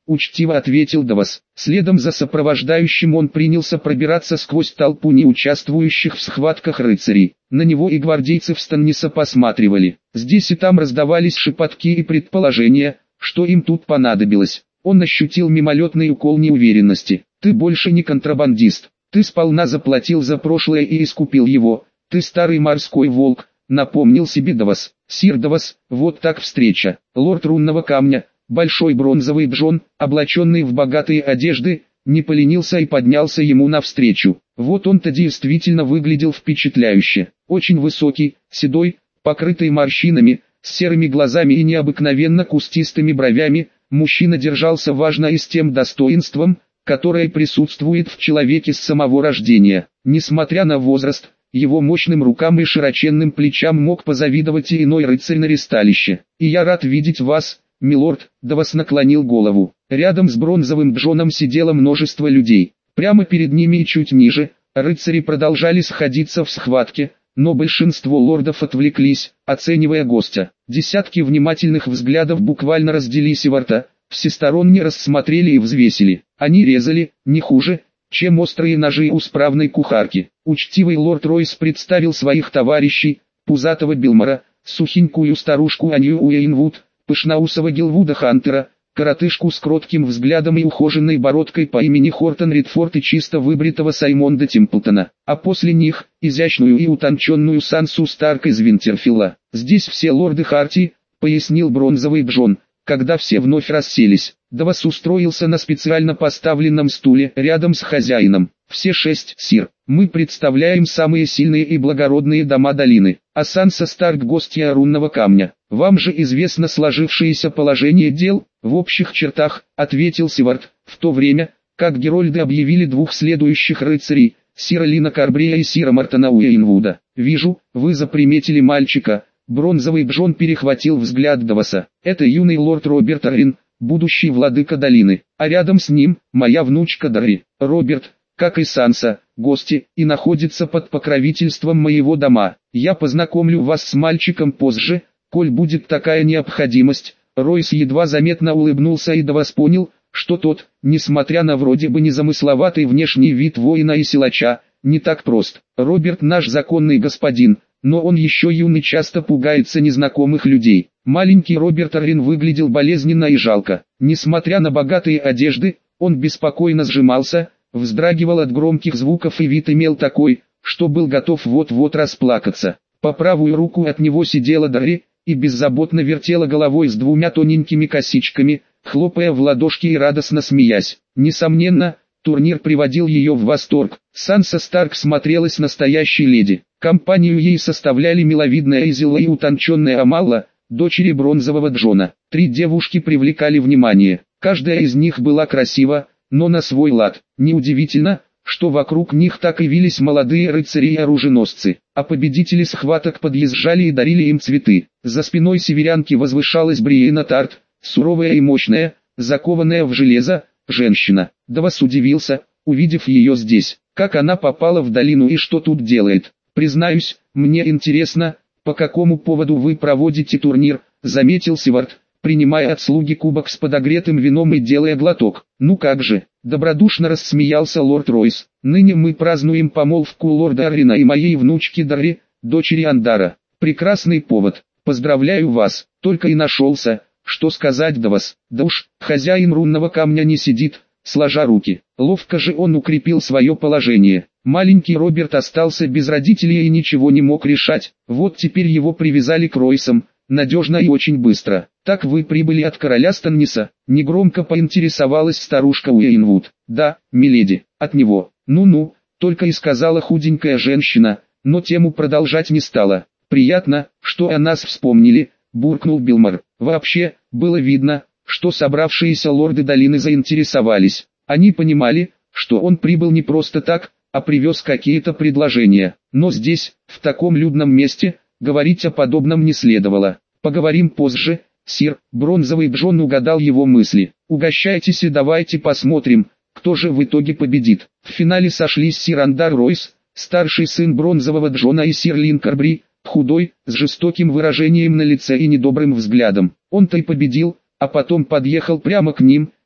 учтиво ответил Давос. Следом за сопровождающим он принялся пробираться сквозь толпу неучаствующих в схватках рыцарей. На него и гвардейцев Станниса посматривали. Здесь и там раздавались шепотки и предположения, что им тут понадобилось. Он ощутил мимолетный укол неуверенности. «Ты больше не контрабандист. Ты сполна заплатил за прошлое и искупил его. Ты старый морской волк», — напомнил себе Давос. «Сир Давос, вот так встреча». Лорд рунного камня, большой бронзовый Джон, облаченный в богатые одежды, не поленился и поднялся ему навстречу. Вот он-то действительно выглядел впечатляюще. Очень высокий, седой, покрытый морщинами, с серыми глазами и необыкновенно кустистыми бровями, мужчина держался важно и с тем достоинством, которое присутствует в человеке с самого рождения. Несмотря на возраст, его мощным рукам и широченным плечам мог позавидовать и иной рыцарь на ристалище. «И я рад видеть вас, милорд», — Давос наклонил голову. Рядом с бронзовым Джоном сидело множество людей. Прямо перед ними и чуть ниже, рыцари продолжали сходиться в схватке, но большинство лордов отвлеклись, оценивая гостя. Десятки внимательных взглядов буквально разделили Сиварта, всесторонне рассмотрели и взвесили. Они резали, не хуже, чем острые ножи у справной кухарки. Учтивый лорд Ройс представил своих товарищей: пузатого Билмора, сухенькую старушку Анью Уэйнвуд, пышноусого Гилвуда Хантера, коротышку с кротким взглядом и ухоженной бородкой по имени Хортон Ридфорд и чисто выбритого Саймонда Темплтона, а после них изящную и утонченную Сансу Старк из Винтерфилла. «Здесь все лорды Хартии», — пояснил бронзовый Джон, когда все вновь расселись. Давос устроился на специально поставленном стуле рядом с хозяином. «Все 6, сир. Мы представляем самые сильные и благородные дома долины, а Санса Старк гостья рунного камня. Вам же известно сложившееся положение дел». «В общих чертах», — ответил Сивард, в то время, как герольды объявили двух следующих рыцарей, сира Лина Карбрея и сира Мартона Уэйнвуда. «Вижу, вы заприметили мальчика». Бронзовый Джон перехватил взгляд Давоса. «Это юный лорд Роберт Аррин, будущий владыка долины, а рядом с ним моя внучка Дарри. Роберт, как и Санса, гости, и находится под покровительством моего дома. Я познакомлю вас с мальчиком позже, коль будет такая необходимость». Ройс едва заметно улыбнулся, и Давос понял, что тот, несмотря на вроде бы незамысловатый внешний вид воина и силача, не так прост. «Роберт наш законный господин, но он еще юный, часто пугается незнакомых людей». Маленький Роберт Аррин выглядел болезненно и жалко. Несмотря на богатые одежды, он беспокойно сжимался, вздрагивал от громких звуков и вид имел такой, что был готов вот-вот расплакаться. По правую руку от него сидела Дарри и беззаботно вертела головой с двумя тоненькими косичками, хлопая в ладошки и радостно смеясь. Несомненно, турнир приводил ее в восторг. Санса Старк смотрелась настоящей леди. Компанию ей составляли миловидная Изилла и утонченная Амалла, дочери бронзового Джона. Три девушки привлекали внимание. Каждая из них была красива, но на свой лад. Неудивительно, что вокруг них так и вились молодые рыцари и оруженосцы, а победители схваток подъезжали и дарили им цветы. За спиной северянки возвышалась Бриена Тарт, суровая и мощная, закованная в железо, женщина. Давос удивился, увидев ее здесь. Как она попала в долину и что тут делает? «Признаюсь, мне интересно, по какому поводу вы проводите турнир», — заметил Сивард, принимая от слуги кубок с подогретым вином и делая глоток. «Ну как же», — добродушно рассмеялся лорд Ройс. «Ныне мы празднуем помолвку лорда Аррина и моей внучки Дарри, дочери Андара. Прекрасный повод. Поздравляю вас». Только и нашелся, что сказать Давос. Да уж, хозяин рунного камня не сидит, сложа руки. Ловко же он укрепил свое положение. Маленький Роберт остался без родителей и ничего не мог решать. Вот теперь его привязали к Ройсам, надежно и очень быстро. «Так вы прибыли от короля Станниса?» — негромко поинтересовалась старушка Уэйнвуд. «Да, миледи, от него». «Ну-ну», — только и сказала худенькая женщина, но тему продолжать не стала. «Приятно, что о нас вспомнили», — буркнул Билмор. Вообще, было видно, что собравшиеся лорды долины заинтересовались. Они понимали, что он прибыл не просто так, а привез какие-то предложения. Но здесь, в таком людном месте, говорить о подобном не следовало. «Поговорим позже, сир», — бронзовый Джон угадал его мысли. «Угощайтесь и давайте посмотрим, кто же в итоге победит». В финале сошлись сир Андар Ройс, старший сын бронзового Джона, и сир Лин Карбри, худой, с жестоким выражением на лице и недобрым взглядом. Он-то и победил, а потом подъехал прямо к ним,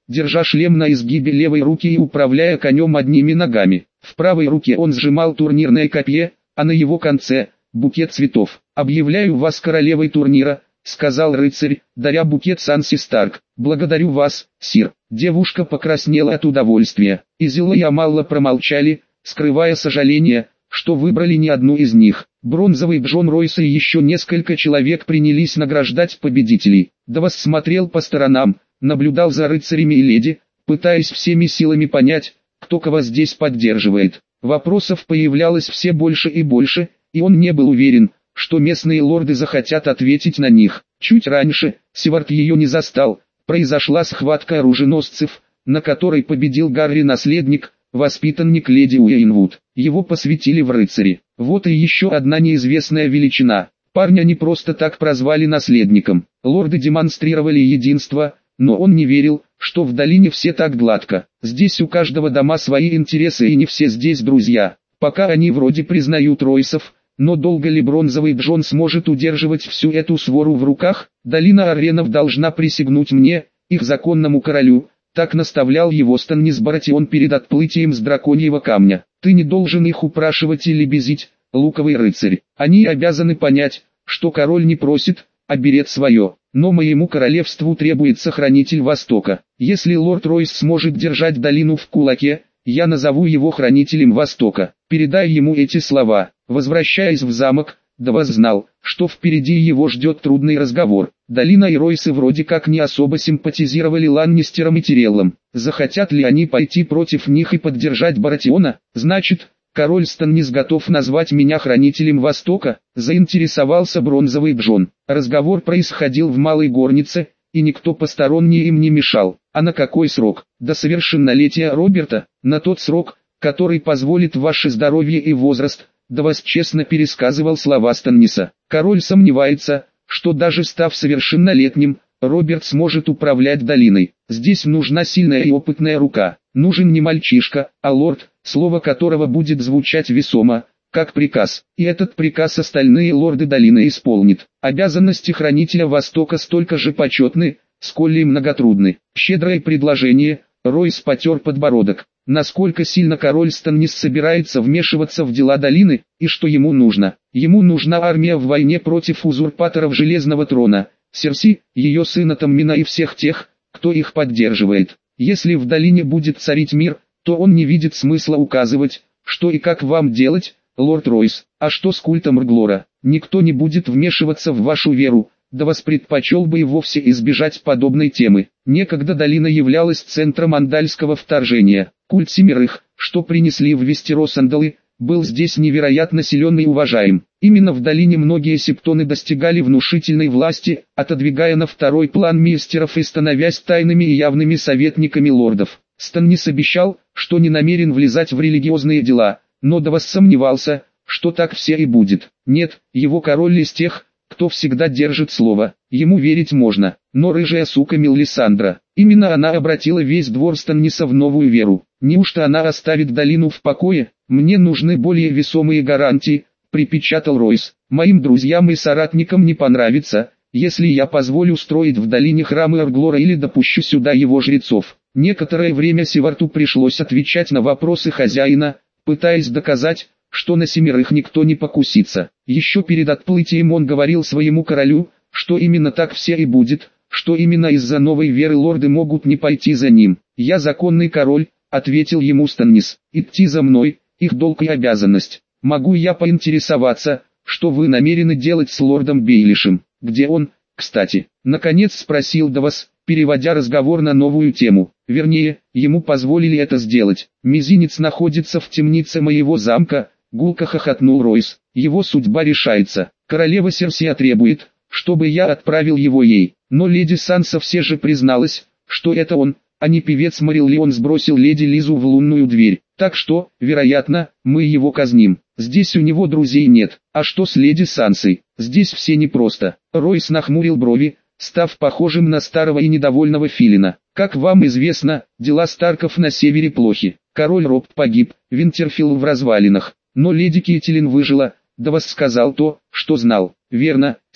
держа шлем на изгибе левой руки и управляя конем одними ногами. В правой руке он сжимал турнирное копье, а на его конце – букет цветов. «Объявляю вас королевой турнира», — сказал рыцарь, даря букет Санси Старк. «Благодарю вас, сир». Девушка покраснела от удовольствия. Изила и Амалла промолчали, скрывая сожаление, что выбрали не одну из них. Бронзовый Джон Ройс и еще несколько человек принялись награждать победителей. Давас смотрел по сторонам, наблюдал за рыцарями и леди, пытаясь всеми силами понять, кто кого здесь поддерживает. Вопросов появлялось все больше и больше, и он не был уверен, что местные лорды захотят ответить на них. Чуть раньше, Севард ее не застал, произошла схватка оруженосцев, на которой победил Гарри-наследник, воспитанник леди Уэйнвуд. Его посвятили в рыцари. Вот и еще одна неизвестная величина. Парня не просто так прозвали наследником. Лорды демонстрировали единство, но он не верил, что в долине все так гладко. Здесь у каждого дома свои интересы и не все здесь друзья. Пока они вроде признают Ройсов, но долго ли Бронзовый Джон сможет удерживать всю эту свору в руках? Долина Арренов должна присягнуть мне, их законному королю, так наставлял его Станнис Баратион перед отплытием с Драконьего камня. Ты не должен их упрашивать или безить, луковый рыцарь. Они обязаны понять, что король не просит, а берет свое. Но моему королевству требуется хранитель Востока. Если лорд Ройс сможет держать долину в кулаке, я назову его хранителем Востока. Передай ему эти слова. Возвращаясь в замок, Давас знал, что впереди его ждет трудный разговор. Долина и Ройсы вроде как не особо симпатизировали Ланнистерам и Тиреллам. Захотят ли они пойти против них и поддержать Баратиона? Значит, король Станнис готов назвать меня хранителем Востока? Заинтересовался Бронзовый Джон. Разговор происходил в малой горнице, и никто посторонний им не мешал. А на какой срок? До совершеннолетия Роберта? На тот срок, который позволит ваше здоровье и возраст. Давас честно пересказывал слова Станниса. Король сомневается, что даже став совершеннолетним, Роберт сможет управлять долиной. Здесь нужна сильная и опытная рука. Нужен не мальчишка, а лорд, слово которого будет звучать весомо, как приказ. И этот приказ остальные лорды долины исполнят. Обязанности хранителя Востока столько же почетны, сколь и многотрудны. Щедрое предложение, Ройс потер подбородок. Насколько сильно король Станнис собирается вмешиваться в дела долины, и что ему нужно? Ему нужна армия в войне против узурпаторов Железного трона, Серси, ее сына Таммина и всех тех, кто их поддерживает. Если в долине будет царить мир, то он не видит смысла указывать, что и как вам делать, лорд Ройс. А что с культом Рглора? Никто не будет вмешиваться в вашу веру. Давас предпочел бы и вовсе избежать подобной темы. Некогда долина являлась центром андальского вторжения. Культ семерых, что принесли в Вестерос андалы, был здесь невероятно силен и уважаем. Именно в долине многие септоны достигали внушительной власти, отодвигая на второй план мистеров и становясь тайными и явными советниками лордов. Станнис обещал, что не намерен влезать в религиозные дела, но Давас сомневался, что так все и будет. Нет, его король из тех, кто всегда держит слово. Ему верить можно. Но рыжая сука Мелисандра, именно она обратила весь двор Станниса в новую веру. Неужто она оставит долину в покое? Мне нужны более весомые гарантии, припечатал Ройс. Моим друзьям и соратникам не понравится, если я позволю строить в долине храмы Арглора или допущу сюда его жрецов. Некоторое время Севарту пришлось отвечать на вопросы хозяина, пытаясь доказать, что на семерых никто не покусится. Еще перед отплытием он говорил своему королю, что именно так все и будет, что именно из-за новой веры лорды могут не пойти за ним. «Я законный король», — ответил ему Станнис. «Идти за мной — их долг и обязанность. Могу я поинтересоваться, что вы намерены делать с лордом Бейлишем? Где он, кстати?» Наконец спросил Давас, переводя разговор на новую тему. Вернее, ему позволили это сделать. «Мизинец находится в темнице моего замка», — гулко хохотнул Ройс. «Его судьба решается. Королева Серсия требует, чтобы я отправил его ей». Но леди Санса все же призналась, что это он, а не певец Мариллион сбросил леди Лизу в лунную дверь. Так что, вероятно, мы его казним. Здесь у него друзей нет. А что с леди Сансой? Здесь все непросто. Ройс нахмурил брови, став похожим на старого и недовольного филина. Как вам известно, дела Старков на севере плохи. Король Роб погиб, Винтерфилл в развалинах. Но леди Кейтилин выжила. Давас сказал то, что знал. Верно, сир.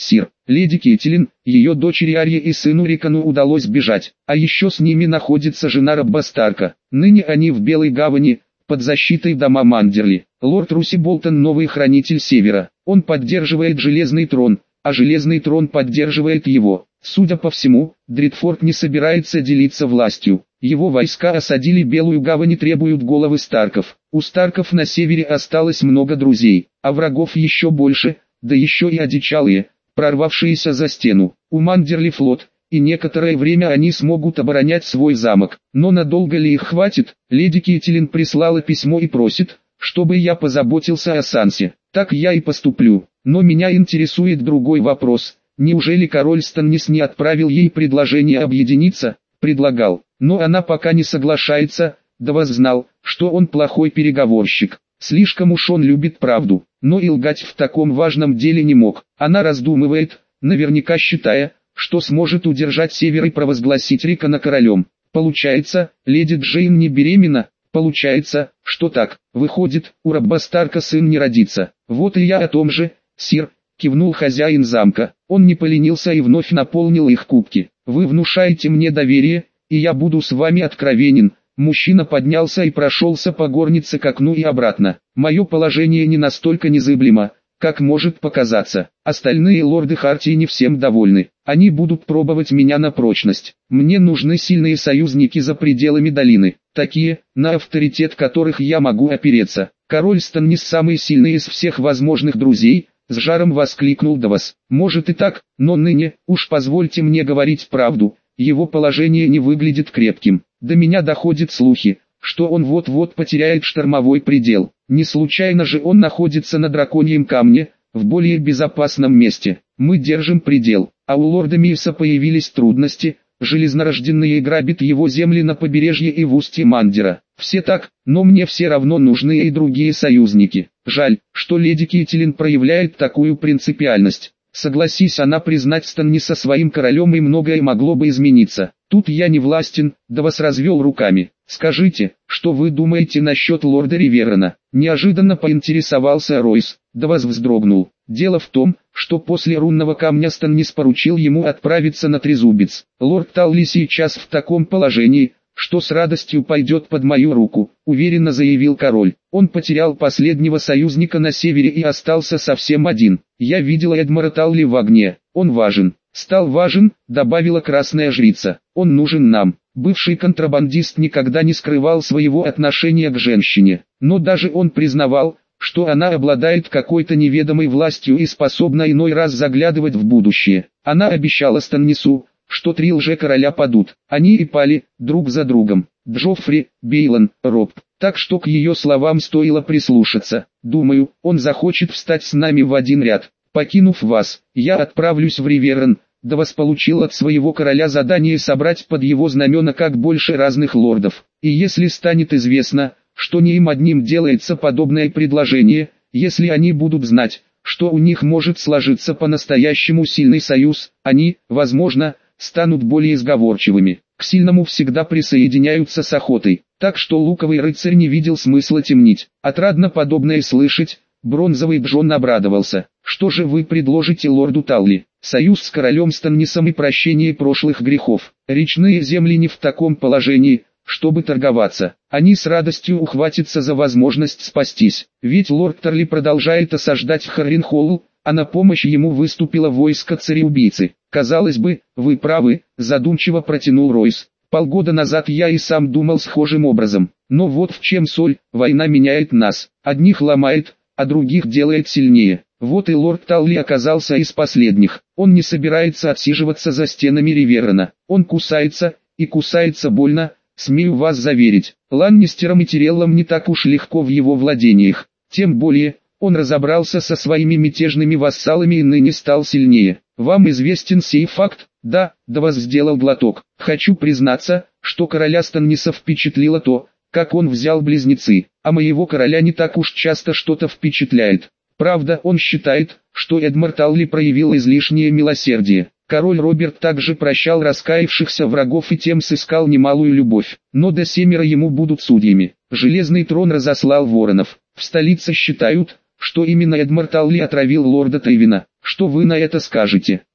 Леди Кейтлин, ее дочери Арье и сыну Рикону удалось бежать, а еще с ними находится жена Робба Старка. Ныне они в Белой Гавани, под защитой дома Мандерли. Лорд Руси Болтон новый хранитель Севера. Он поддерживает Железный трон, а Железный трон поддерживает его. Судя по всему, Дредфорд не собирается делиться властью. Его войска осадили Белую Гавань и требуют головы Старков. У Старков на севере осталось много друзей, а врагов еще больше, да еще и одичалые, прорвавшиеся за стену. У Мандерли флот, и некоторое время они смогут оборонять свой замок. Но надолго ли их хватит? Леди Кейтлин прислала письмо и просит, чтобы я позаботился о Сансе. Так я и поступлю. Но меня интересует другой вопрос. Неужели король Станнис не отправил ей предложение объединиться? Предлагал, но она пока не соглашается. Давас знал, что он плохой переговорщик. Слишком уж он любит правду, но и лгать в таком важном деле не мог. Она раздумывает, наверняка считая, что сможет удержать Север и провозгласить Рикона королем. Получается, леди Джейн не беременна? Получается, что так. Выходит, у Робба Старка сын не родится. Вот и я о том же, сир, кивнул хозяин замка. Он не поленился и вновь наполнил их кубки. Вы внушаете мне доверие, и я буду с вами откровенен. Мужчина поднялся и прошелся по горнице к окну и обратно. Мое положение не настолько незыблемо, как может показаться. Остальные лорды Хартии не всем довольны. Они будут пробовать меня на прочность. Мне нужны сильные союзники за пределами долины. Такие, на авторитет которых я могу опереться. Король Станнис самый сильный из всех возможных друзей, с жаром воскликнул Давас. Может и так, но ныне, уж позвольте мне говорить правду, его положение не выглядит крепким. До меня доходят слухи, что он вот-вот потеряет штормовой предел. Не случайно же он находится на драконьем камне, в более безопасном месте. Мы держим предел, а у лорда Мивса появились трудности. Железнорожденные грабят его земли на побережье и в устье Мандера. Все так, но мне все равно нужны и другие союзники. Жаль, что леди Кейтлин проявляет такую принципиальность. Согласись она признать Станниса своим королем, и многое могло бы измениться. Тут я не властен. Давас развел руками. Скажите, что вы думаете насчет лорда Риверона? Неожиданно поинтересовался Ройс. Давас вздрогнул. Дело в том, что после рунного камня Станнис поручил ему отправиться на Трезубец. Лорд Талли сейчас в таком положении, что с радостью пойдет под мою руку, уверенно заявил король. Он потерял последнего союзника на севере и остался совсем один. Я видела Эдмара Талли в огне. Он важен. Стал важен, добавила красная жрица. Он нужен нам. Бывший контрабандист никогда не скрывал своего отношения к женщине, но даже он признавал, что она обладает какой-то неведомой властью и способна иной раз заглядывать в будущее. Она обещала Станнису, что 3 лже-короля падут. Они и пали, друг за другом. Джоффри, Бейлон, Роб. Так что к ее словам стоило прислушаться. Думаю, он захочет встать с нами в один ряд. Покинув вас, я отправлюсь в Риверон. Давас получил от своего короля задание собрать под его знамена как больше разных лордов. И если станет известно, что не им одним делается подобное предложение, если они будут знать, что у них может сложиться по-настоящему сильный союз, они, возможно, станут более сговорчивыми. К сильному всегда присоединяются с охотой, так что луковый рыцарь не видел смысла темнить. Отрадно подобное слышать. Бронзовый Джон обрадовался. Что же вы предложите лорду Талли? Союз с королем Станнисом и прощение прошлых грехов. Речные земли не в таком положении, чтобы торговаться. Они с радостью ухватятся за возможность спастись. Ведь лорд Тарли продолжает осаждать Харренхолл, а на помощь ему выступило войско цареубийцы. Казалось бы, вы правы, задумчиво протянул Ройс. Полгода назад я и сам думал схожим образом. Но вот в чем соль, война меняет нас. Одних ломает, а других делает сильнее. Вот и лорд Талли оказался из последних. Он не собирается отсиживаться за стенами Риверона. Он кусается, и кусается больно, смею вас заверить. Ланнистерам и Тиреллам не так уж легко в его владениях. Тем более, он разобрался со своими мятежными вассалами и ныне стал сильнее. Вам известен сей факт? Да, Давас сделал глоток. Хочу признаться, что короля Станниса впечатлило то, как он взял близнецы, а моего короля не так уж часто что-то впечатляет. Правда, он считает, что Эдмар Талли проявил излишнее милосердие. Король Роберт также прощал раскаявшихся врагов и тем сыскал немалую любовь. Но до 7 ему будут судьями. Железный трон разослал воронов. В столице считают, что именно Эдмар Талли отравил лорда Тейвина. Что вы на это скажете?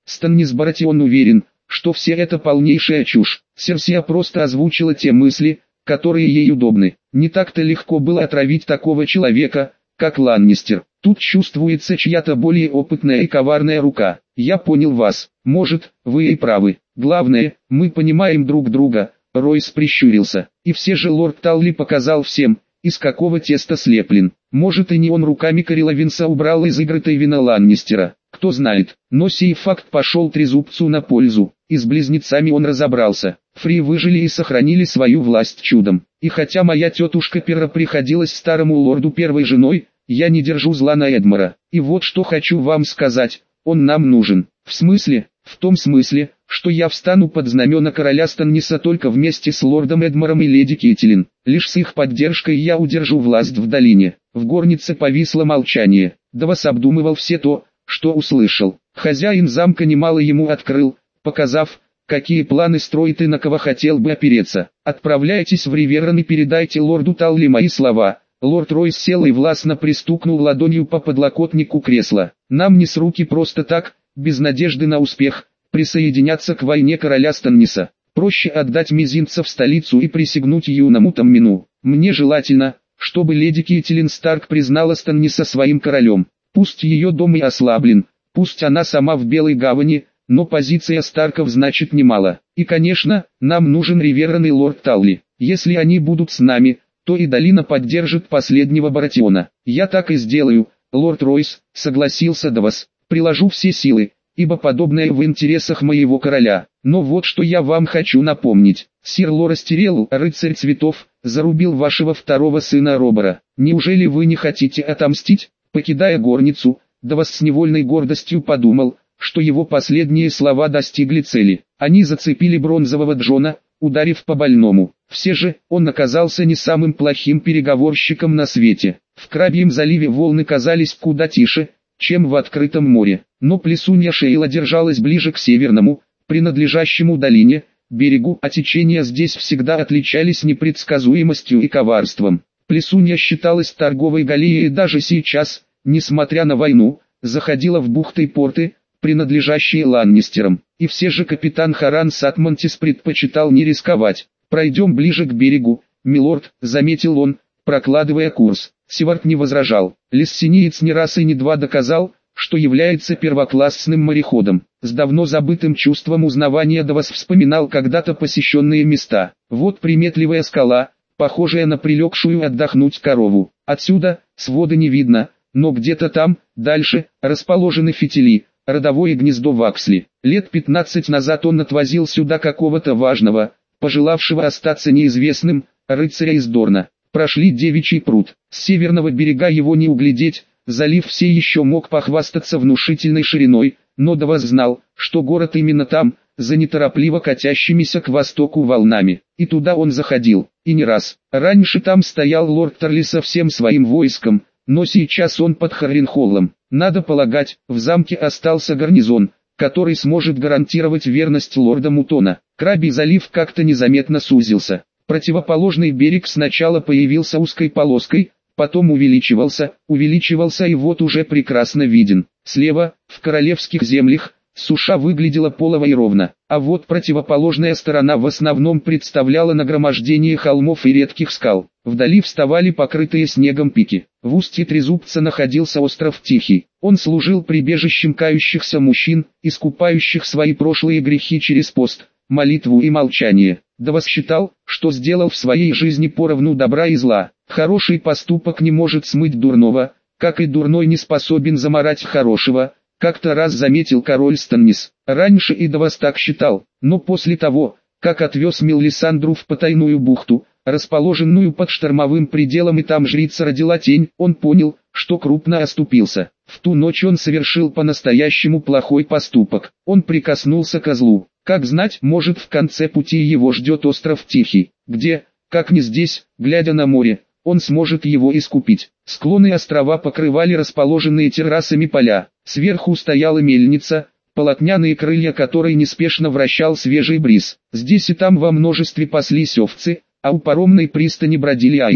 Станнис Баратион уверен, что все это полнейшая чушь. Серсия просто озвучила те мысли, которые ей удобны. Не так-то легко было отравить такого человека, как Ланнистер. Тут чувствуется чья-то более опытная и коварная рука. Я понял вас. Может, вы и правы. Главное, мы понимаем друг друга. Ройс прищурился. И все же лорд Талли показал всем, из какого теста слеплен. Может, и не он руками Корила Винса убрал из игры Тейвина Ланнистера. Кто знает, но сей факт пошел Трезубцу на пользу, и с близнецами он разобрался. Фри выжили и сохранили свою власть чудом. И хотя моя тетушка Перра приходилась старому лорду первой женой, я не держу зла на Эдмара. И вот что хочу вам сказать, он нам нужен. В смысле? В том смысле, что я встану под знамена короля Станниса только вместе с лордом Эдмаром и леди Кэтлин. Лишь с их поддержкой я удержу власть в долине. В горнице повисло молчание. Давас обдумывал все то, что услышал. Хозяин замка немало ему открыл, показав, какие планы строит и на кого хотел бы опереться. «Отправляйтесь в Риверон и передайте лорду Талли мои слова». Лорд Ройс сел и властно пристукнул ладонью по подлокотнику кресла. «Нам не с руки просто так, без надежды на успех, присоединяться к войне короля Станниса. Проще отдать мизинца в столицу и присягнуть юному Таммину. Мне желательно, чтобы леди Кэтлин Старк признала Станниса своим королем. Пусть ее дом и ослаблен, пусть она сама в Белой Гавани, но позиция Старков значит немало. И конечно, нам нужен Риверон и лорд Талли. Если они будут с нами, то и долина поддержит последнего Баратиона. Я так и сделаю, лорд Ройс, согласился Давас. Приложу все силы, ибо подобное в интересах моего короля. Но вот что я вам хочу напомнить. Сир Лорас Тирелл, рыцарь цветов, зарубил вашего второго сына Робера. Неужели вы не хотите отомстить? Покидая горницу, Давас с невольной гордостью подумал, что его последние слова достигли цели. Они зацепили бронзового Джона, ударив по больному. Все же, он оказался не самым плохим переговорщиком на свете. В Крабьем заливе волны казались куда тише, чем в открытом море. Но плесунья Шейла держалась ближе к северному, принадлежащему долине, берегу, а течения здесь всегда отличались непредсказуемостью и коварством. Плесунья считалась торговой галеей и даже сейчас, несмотря на войну, заходила в бухты и порты, принадлежащие Ланнистерам. И все же капитан Харан Сатмантис предпочитал не рисковать. «Пройдем ближе к берегу, милорд», — заметил он, прокладывая курс. Севард не возражал. Лессениец не раз и не два доказал, что является первоклассным мореходом. С давно забытым чувством узнавания Давас вспоминал когда-то посещенные места. Вот приметливая скала, похожая на прилегшую отдохнуть корову. Отсюда, с воды не видно, но где-то там, дальше, расположены фитили, родовое гнездо Ваксли. Лет 15 назад он отвозил сюда какого-то важного, пожелавшего остаться неизвестным, рыцаря из Дорна. Прошли Девичий пруд. С северного берега его не углядеть, залив все еще мог похвастаться внушительной шириной, но Давас знал, что город именно там, за неторопливо катящимися к востоку волнами. И туда он заходил, и не раз. Раньше там стоял лорд Тарли со всем своим войском, но сейчас он под Харренхоллом. Надо полагать, в замке остался гарнизон, который сможет гарантировать верность лорда Мутона. Крабий залив как-то незаметно сузился. Противоположный берег сначала появился узкой полоской, потом увеличивался и вот уже прекрасно виден. Слева, в королевских землях, суша выглядела полово и ровно, а вот противоположная сторона в основном представляла нагромождение холмов и редких скал. Вдали вставали покрытые снегом пики. В устье Трезубца находился остров Тихий. Он служил прибежищем кающихся мужчин, искупающих свои прошлые грехи через пост, молитву и молчание. Давас считал, что сделал в своей жизни поровну добра и зла. Хороший поступок не может смыть дурного, как и дурной не способен замарать хорошего, как-то раз заметил король Станнис. Раньше и Давас так считал, но после того, как отвез Мелисандру в потайную бухту, расположенную под штормовым пределом, и там жрица родила тень, он понял, что крупно оступился. В ту ночь он совершил по-настоящему плохой поступок. Он прикоснулся к злу. Как знать, может, в конце пути его ждет остров Тихий, где, как не здесь, глядя на море, он сможет его искупить. Склоны острова покрывали расположенные террасами поля. Сверху стояла мельница, полотняные крылья которой неспешно вращал свежий бриз. Здесь и там во множестве паслись овцы, а у паромной пристани бродили аисты.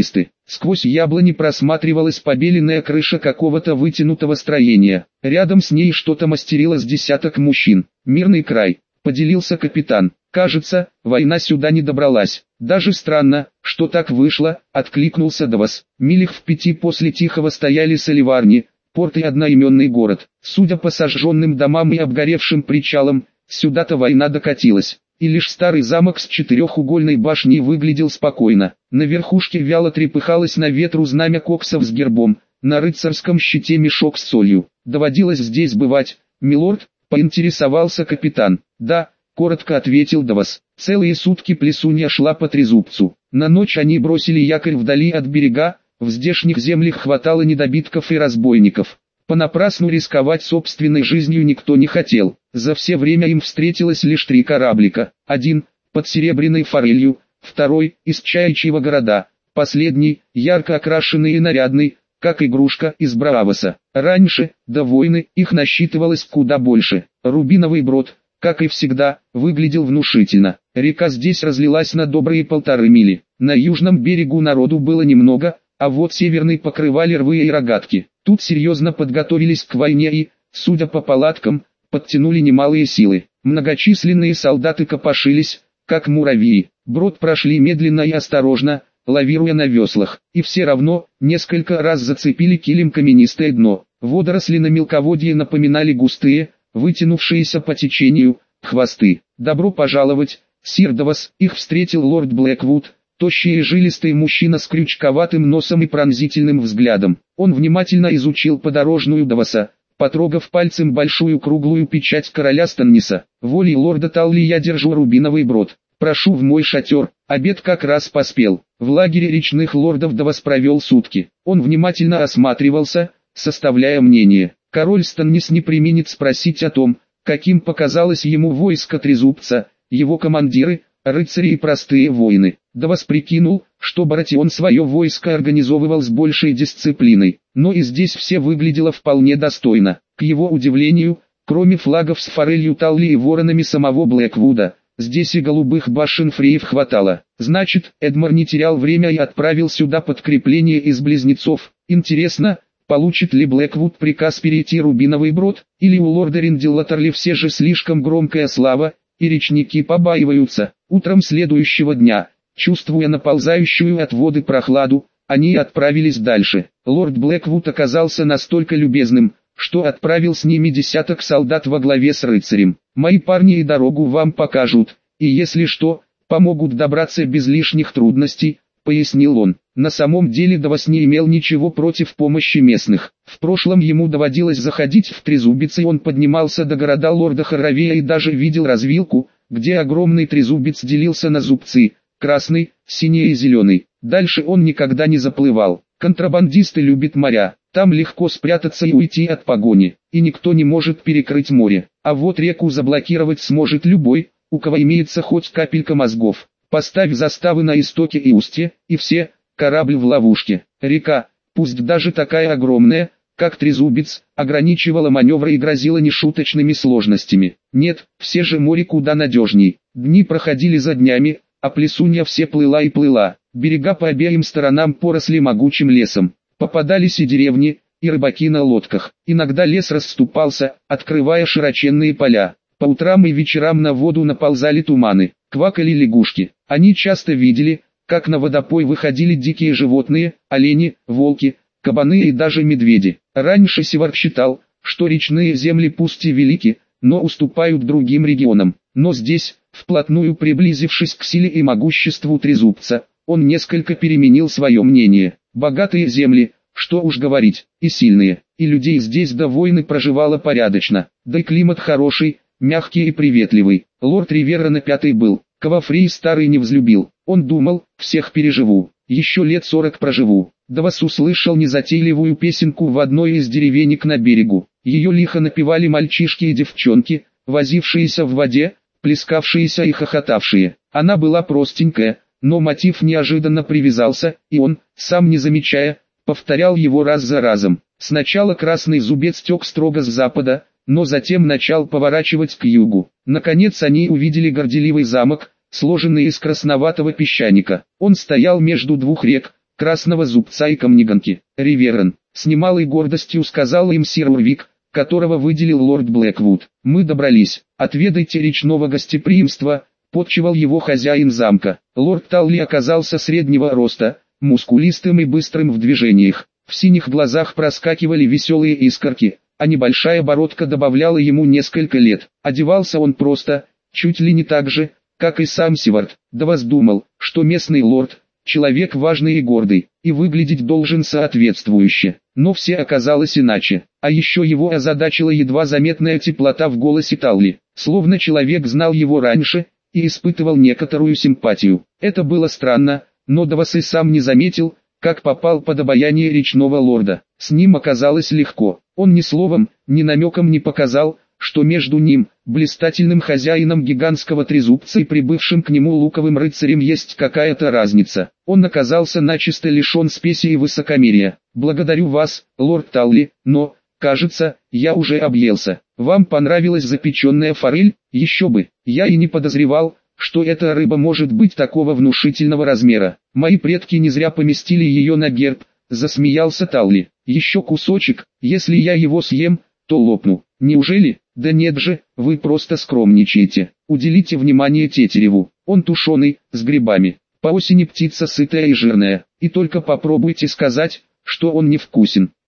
Сквозь яблони просматривалась побеленная крыша какого-то вытянутого строения. Рядом с ней что-то мастерило с десяток мужчин. «Мирный край», — поделился капитан. «Кажется, война сюда не добралась». «Даже странно, что так вышло», — откликнулся Давос. Милях в 5 после Тихого стояли соливарни, порт и одноименный город. Судя по сожженным домам и обгоревшим причалам, сюда-то война докатилась. И лишь старый замок с четырехугольной башней выглядел спокойно. На верхушке вяло трепыхалось на ветру знамя коксов с гербом, на рыцарском щите мешок с солью. «Доводилось здесь бывать, милорд?» — поинтересовался капитан. «Да», — коротко ответил Давос. Целые сутки плесунья шла по трезубцу. На ночь они бросили якорь вдали от берега, в здешних землях хватало недобитков и разбойников. Понапрасну рисковать собственной жизнью никто не хотел. За все время им встретилось лишь 3 кораблика. Один, под серебряной форелью, второй, из Чаячьего города, последний, ярко окрашенный и нарядный, как игрушка из Браавоса. Раньше, до войны, их насчитывалось куда больше. Рубиновый Брод, как и всегда, выглядел внушительно. Река здесь разлилась на добрые 1,5 мили. На южном берегу народу было немного, а вот северный покрывали рвы и рогатки. Тут серьезно подготовились к войне и, судя по палаткам, подтянули немалые силы. Многочисленные солдаты копошились, как муравьи. Брод прошли медленно и осторожно, лавируя на веслах, и все равно, несколько раз зацепили килем каменистое дно. Водоросли на мелководье напоминали густые, вытянувшиеся по течению, хвосты. «Добро пожаловать, сир Давос!» Их встретил лорд Блэквуд, тощий и жилистый мужчина с крючковатым носом и пронзительным взглядом. Он внимательно изучил подорожную Давоса, потрогав пальцем большую круглую печать короля Станниса. «Волей лорда Талли я держу Рубиновый Брод. Прошу в мой шатер». Обед как раз поспел. В лагере речных лордов Давос провел сутки. Он внимательно осматривался, составляя мнение. Король Станнис не преминет спросить о том, каким показалось ему войско Трезубца, его командиры, рыцари и простые воины. Давос прикинул, что Баратион свое войско организовывал с большей дисциплиной, но и здесь все выглядело вполне достойно. К его удивлению, кроме флагов с форелью Талли и воронами самого Блэквуда, здесь и голубых башен фреев хватало. Значит, Эдмар не терял время и отправил сюда подкрепление из близнецов. Интересно, получит ли Блэквуд приказ перейти Рубиновый Брод, или у лорда Риндиллатерли все же слишком громкая слава, и речники побаиваются. Утром следующего дня, чувствуя наползающую от воды прохладу, они отправились дальше. Лорд Блэквуд оказался настолько любезным, что отправил с ними десяток солдат во главе с рыцарем. «Мои парни и дорогу вам покажут, и если что, помогут добраться без лишних трудностей», — пояснил он. На самом деле Давос не имел ничего против помощи местных. В прошлом ему доводилось заходить в Трезубец, и он поднимался до города лорда Хоровея и даже видел развилку, где огромный трезубец делился на зубцы, красный, синий и зеленый. Дальше он никогда не заплывал. Контрабандисты любят моря, там легко спрятаться и уйти от погони, и никто не может перекрыть море. А вот реку заблокировать сможет любой, у кого имеется хоть капелька мозгов. Поставь заставы на истоке и устье, и все, корабль в ловушке. Река, пусть даже такая огромная, как Трезубец, ограничивала маневры и грозила нешуточными сложностями. Нет, все же море куда надежней. Дни проходили за днями, а плесунья все плыла и плыла. Берега по обеим сторонам поросли могучим лесом. Попадались и деревни, и рыбаки на лодках. Иногда лес расступался, открывая широченные поля. По утрам и вечерам на воду наползали туманы, квакали лягушки. Они часто видели, как на водопой выходили дикие животные, олени, волки, кабаны и даже медведи. Раньше Севард считал, что речные земли пусть и велики, но уступают другим регионам. Но здесь, вплотную приблизившись к силе и могуществу Трезубца, он несколько переменил свое мнение. Богатые земли, что уж говорить, и сильные, и людей здесь до войны проживало порядочно, да и климат хороший, мягкий и приветливый. Лорд Ривера на 5-й был, кого Фрей старый не взлюбил. Он думал, всех переживу, еще лет 40 проживу. Давос услышал незатейливую песенку в одной из деревенек на берегу. Ее лихо напевали мальчишки и девчонки, возившиеся в воде, плескавшиеся и хохотавшие. Она была простенькая, но мотив неожиданно привязался, и он, сам не замечая, повторял его раз за разом. Сначала красный зубец тек строго с запада, но затем начал поворачивать к югу. Наконец они увидели горделивый замок, сложенный из красноватого песчаника. Он стоял между двух рек, красного зубца и камниганки. Риверен, с немалой гордостью сказал им сир Урвик, которого выделил лорд Блэквуд. Мы добрались, отведайте речного гостеприимства, подчевал его хозяин замка. Лорд Талли оказался среднего роста, мускулистым и быстрым в движениях. В синих глазах проскакивали веселые искорки, а небольшая бородка добавляла ему несколько лет. Одевался он просто, чуть ли не так же, как и сам Сивард. Да воздумал, что местный лорд, человек важный и гордый, и выглядеть должен соответствующе. Но все оказалось иначе. А еще его озадачила едва заметная теплота в голосе Талли, словно человек знал его раньше и испытывал некоторую симпатию. Это было странно, но Давос и сам не заметил, как попал под обаяние речного лорда. С ним оказалось легко. Он ни словом, ни намеком не показал, что между ним, блистательным хозяином гигантского трезубца и прибывшим к нему луковым рыцарем есть какая-то разница. Он оказался начисто лишен спеси и высокомерия. «Благодарю вас, лорд Талли, но, кажется, я уже объелся. Вам понравилась запеченная форель? Еще бы, я и не подозревал, что эта рыба может быть такого внушительного размера. Мои предки не зря поместили ее на герб», — засмеялся Талли. «Еще кусочек, если я его съем, то лопну». «Неужели? Да нет же, вы просто скромничаете. Уделите внимание тетереву, он тушеный, с грибами. По осени птица сытая и жирная, и только попробуйте сказать, что он невкусен».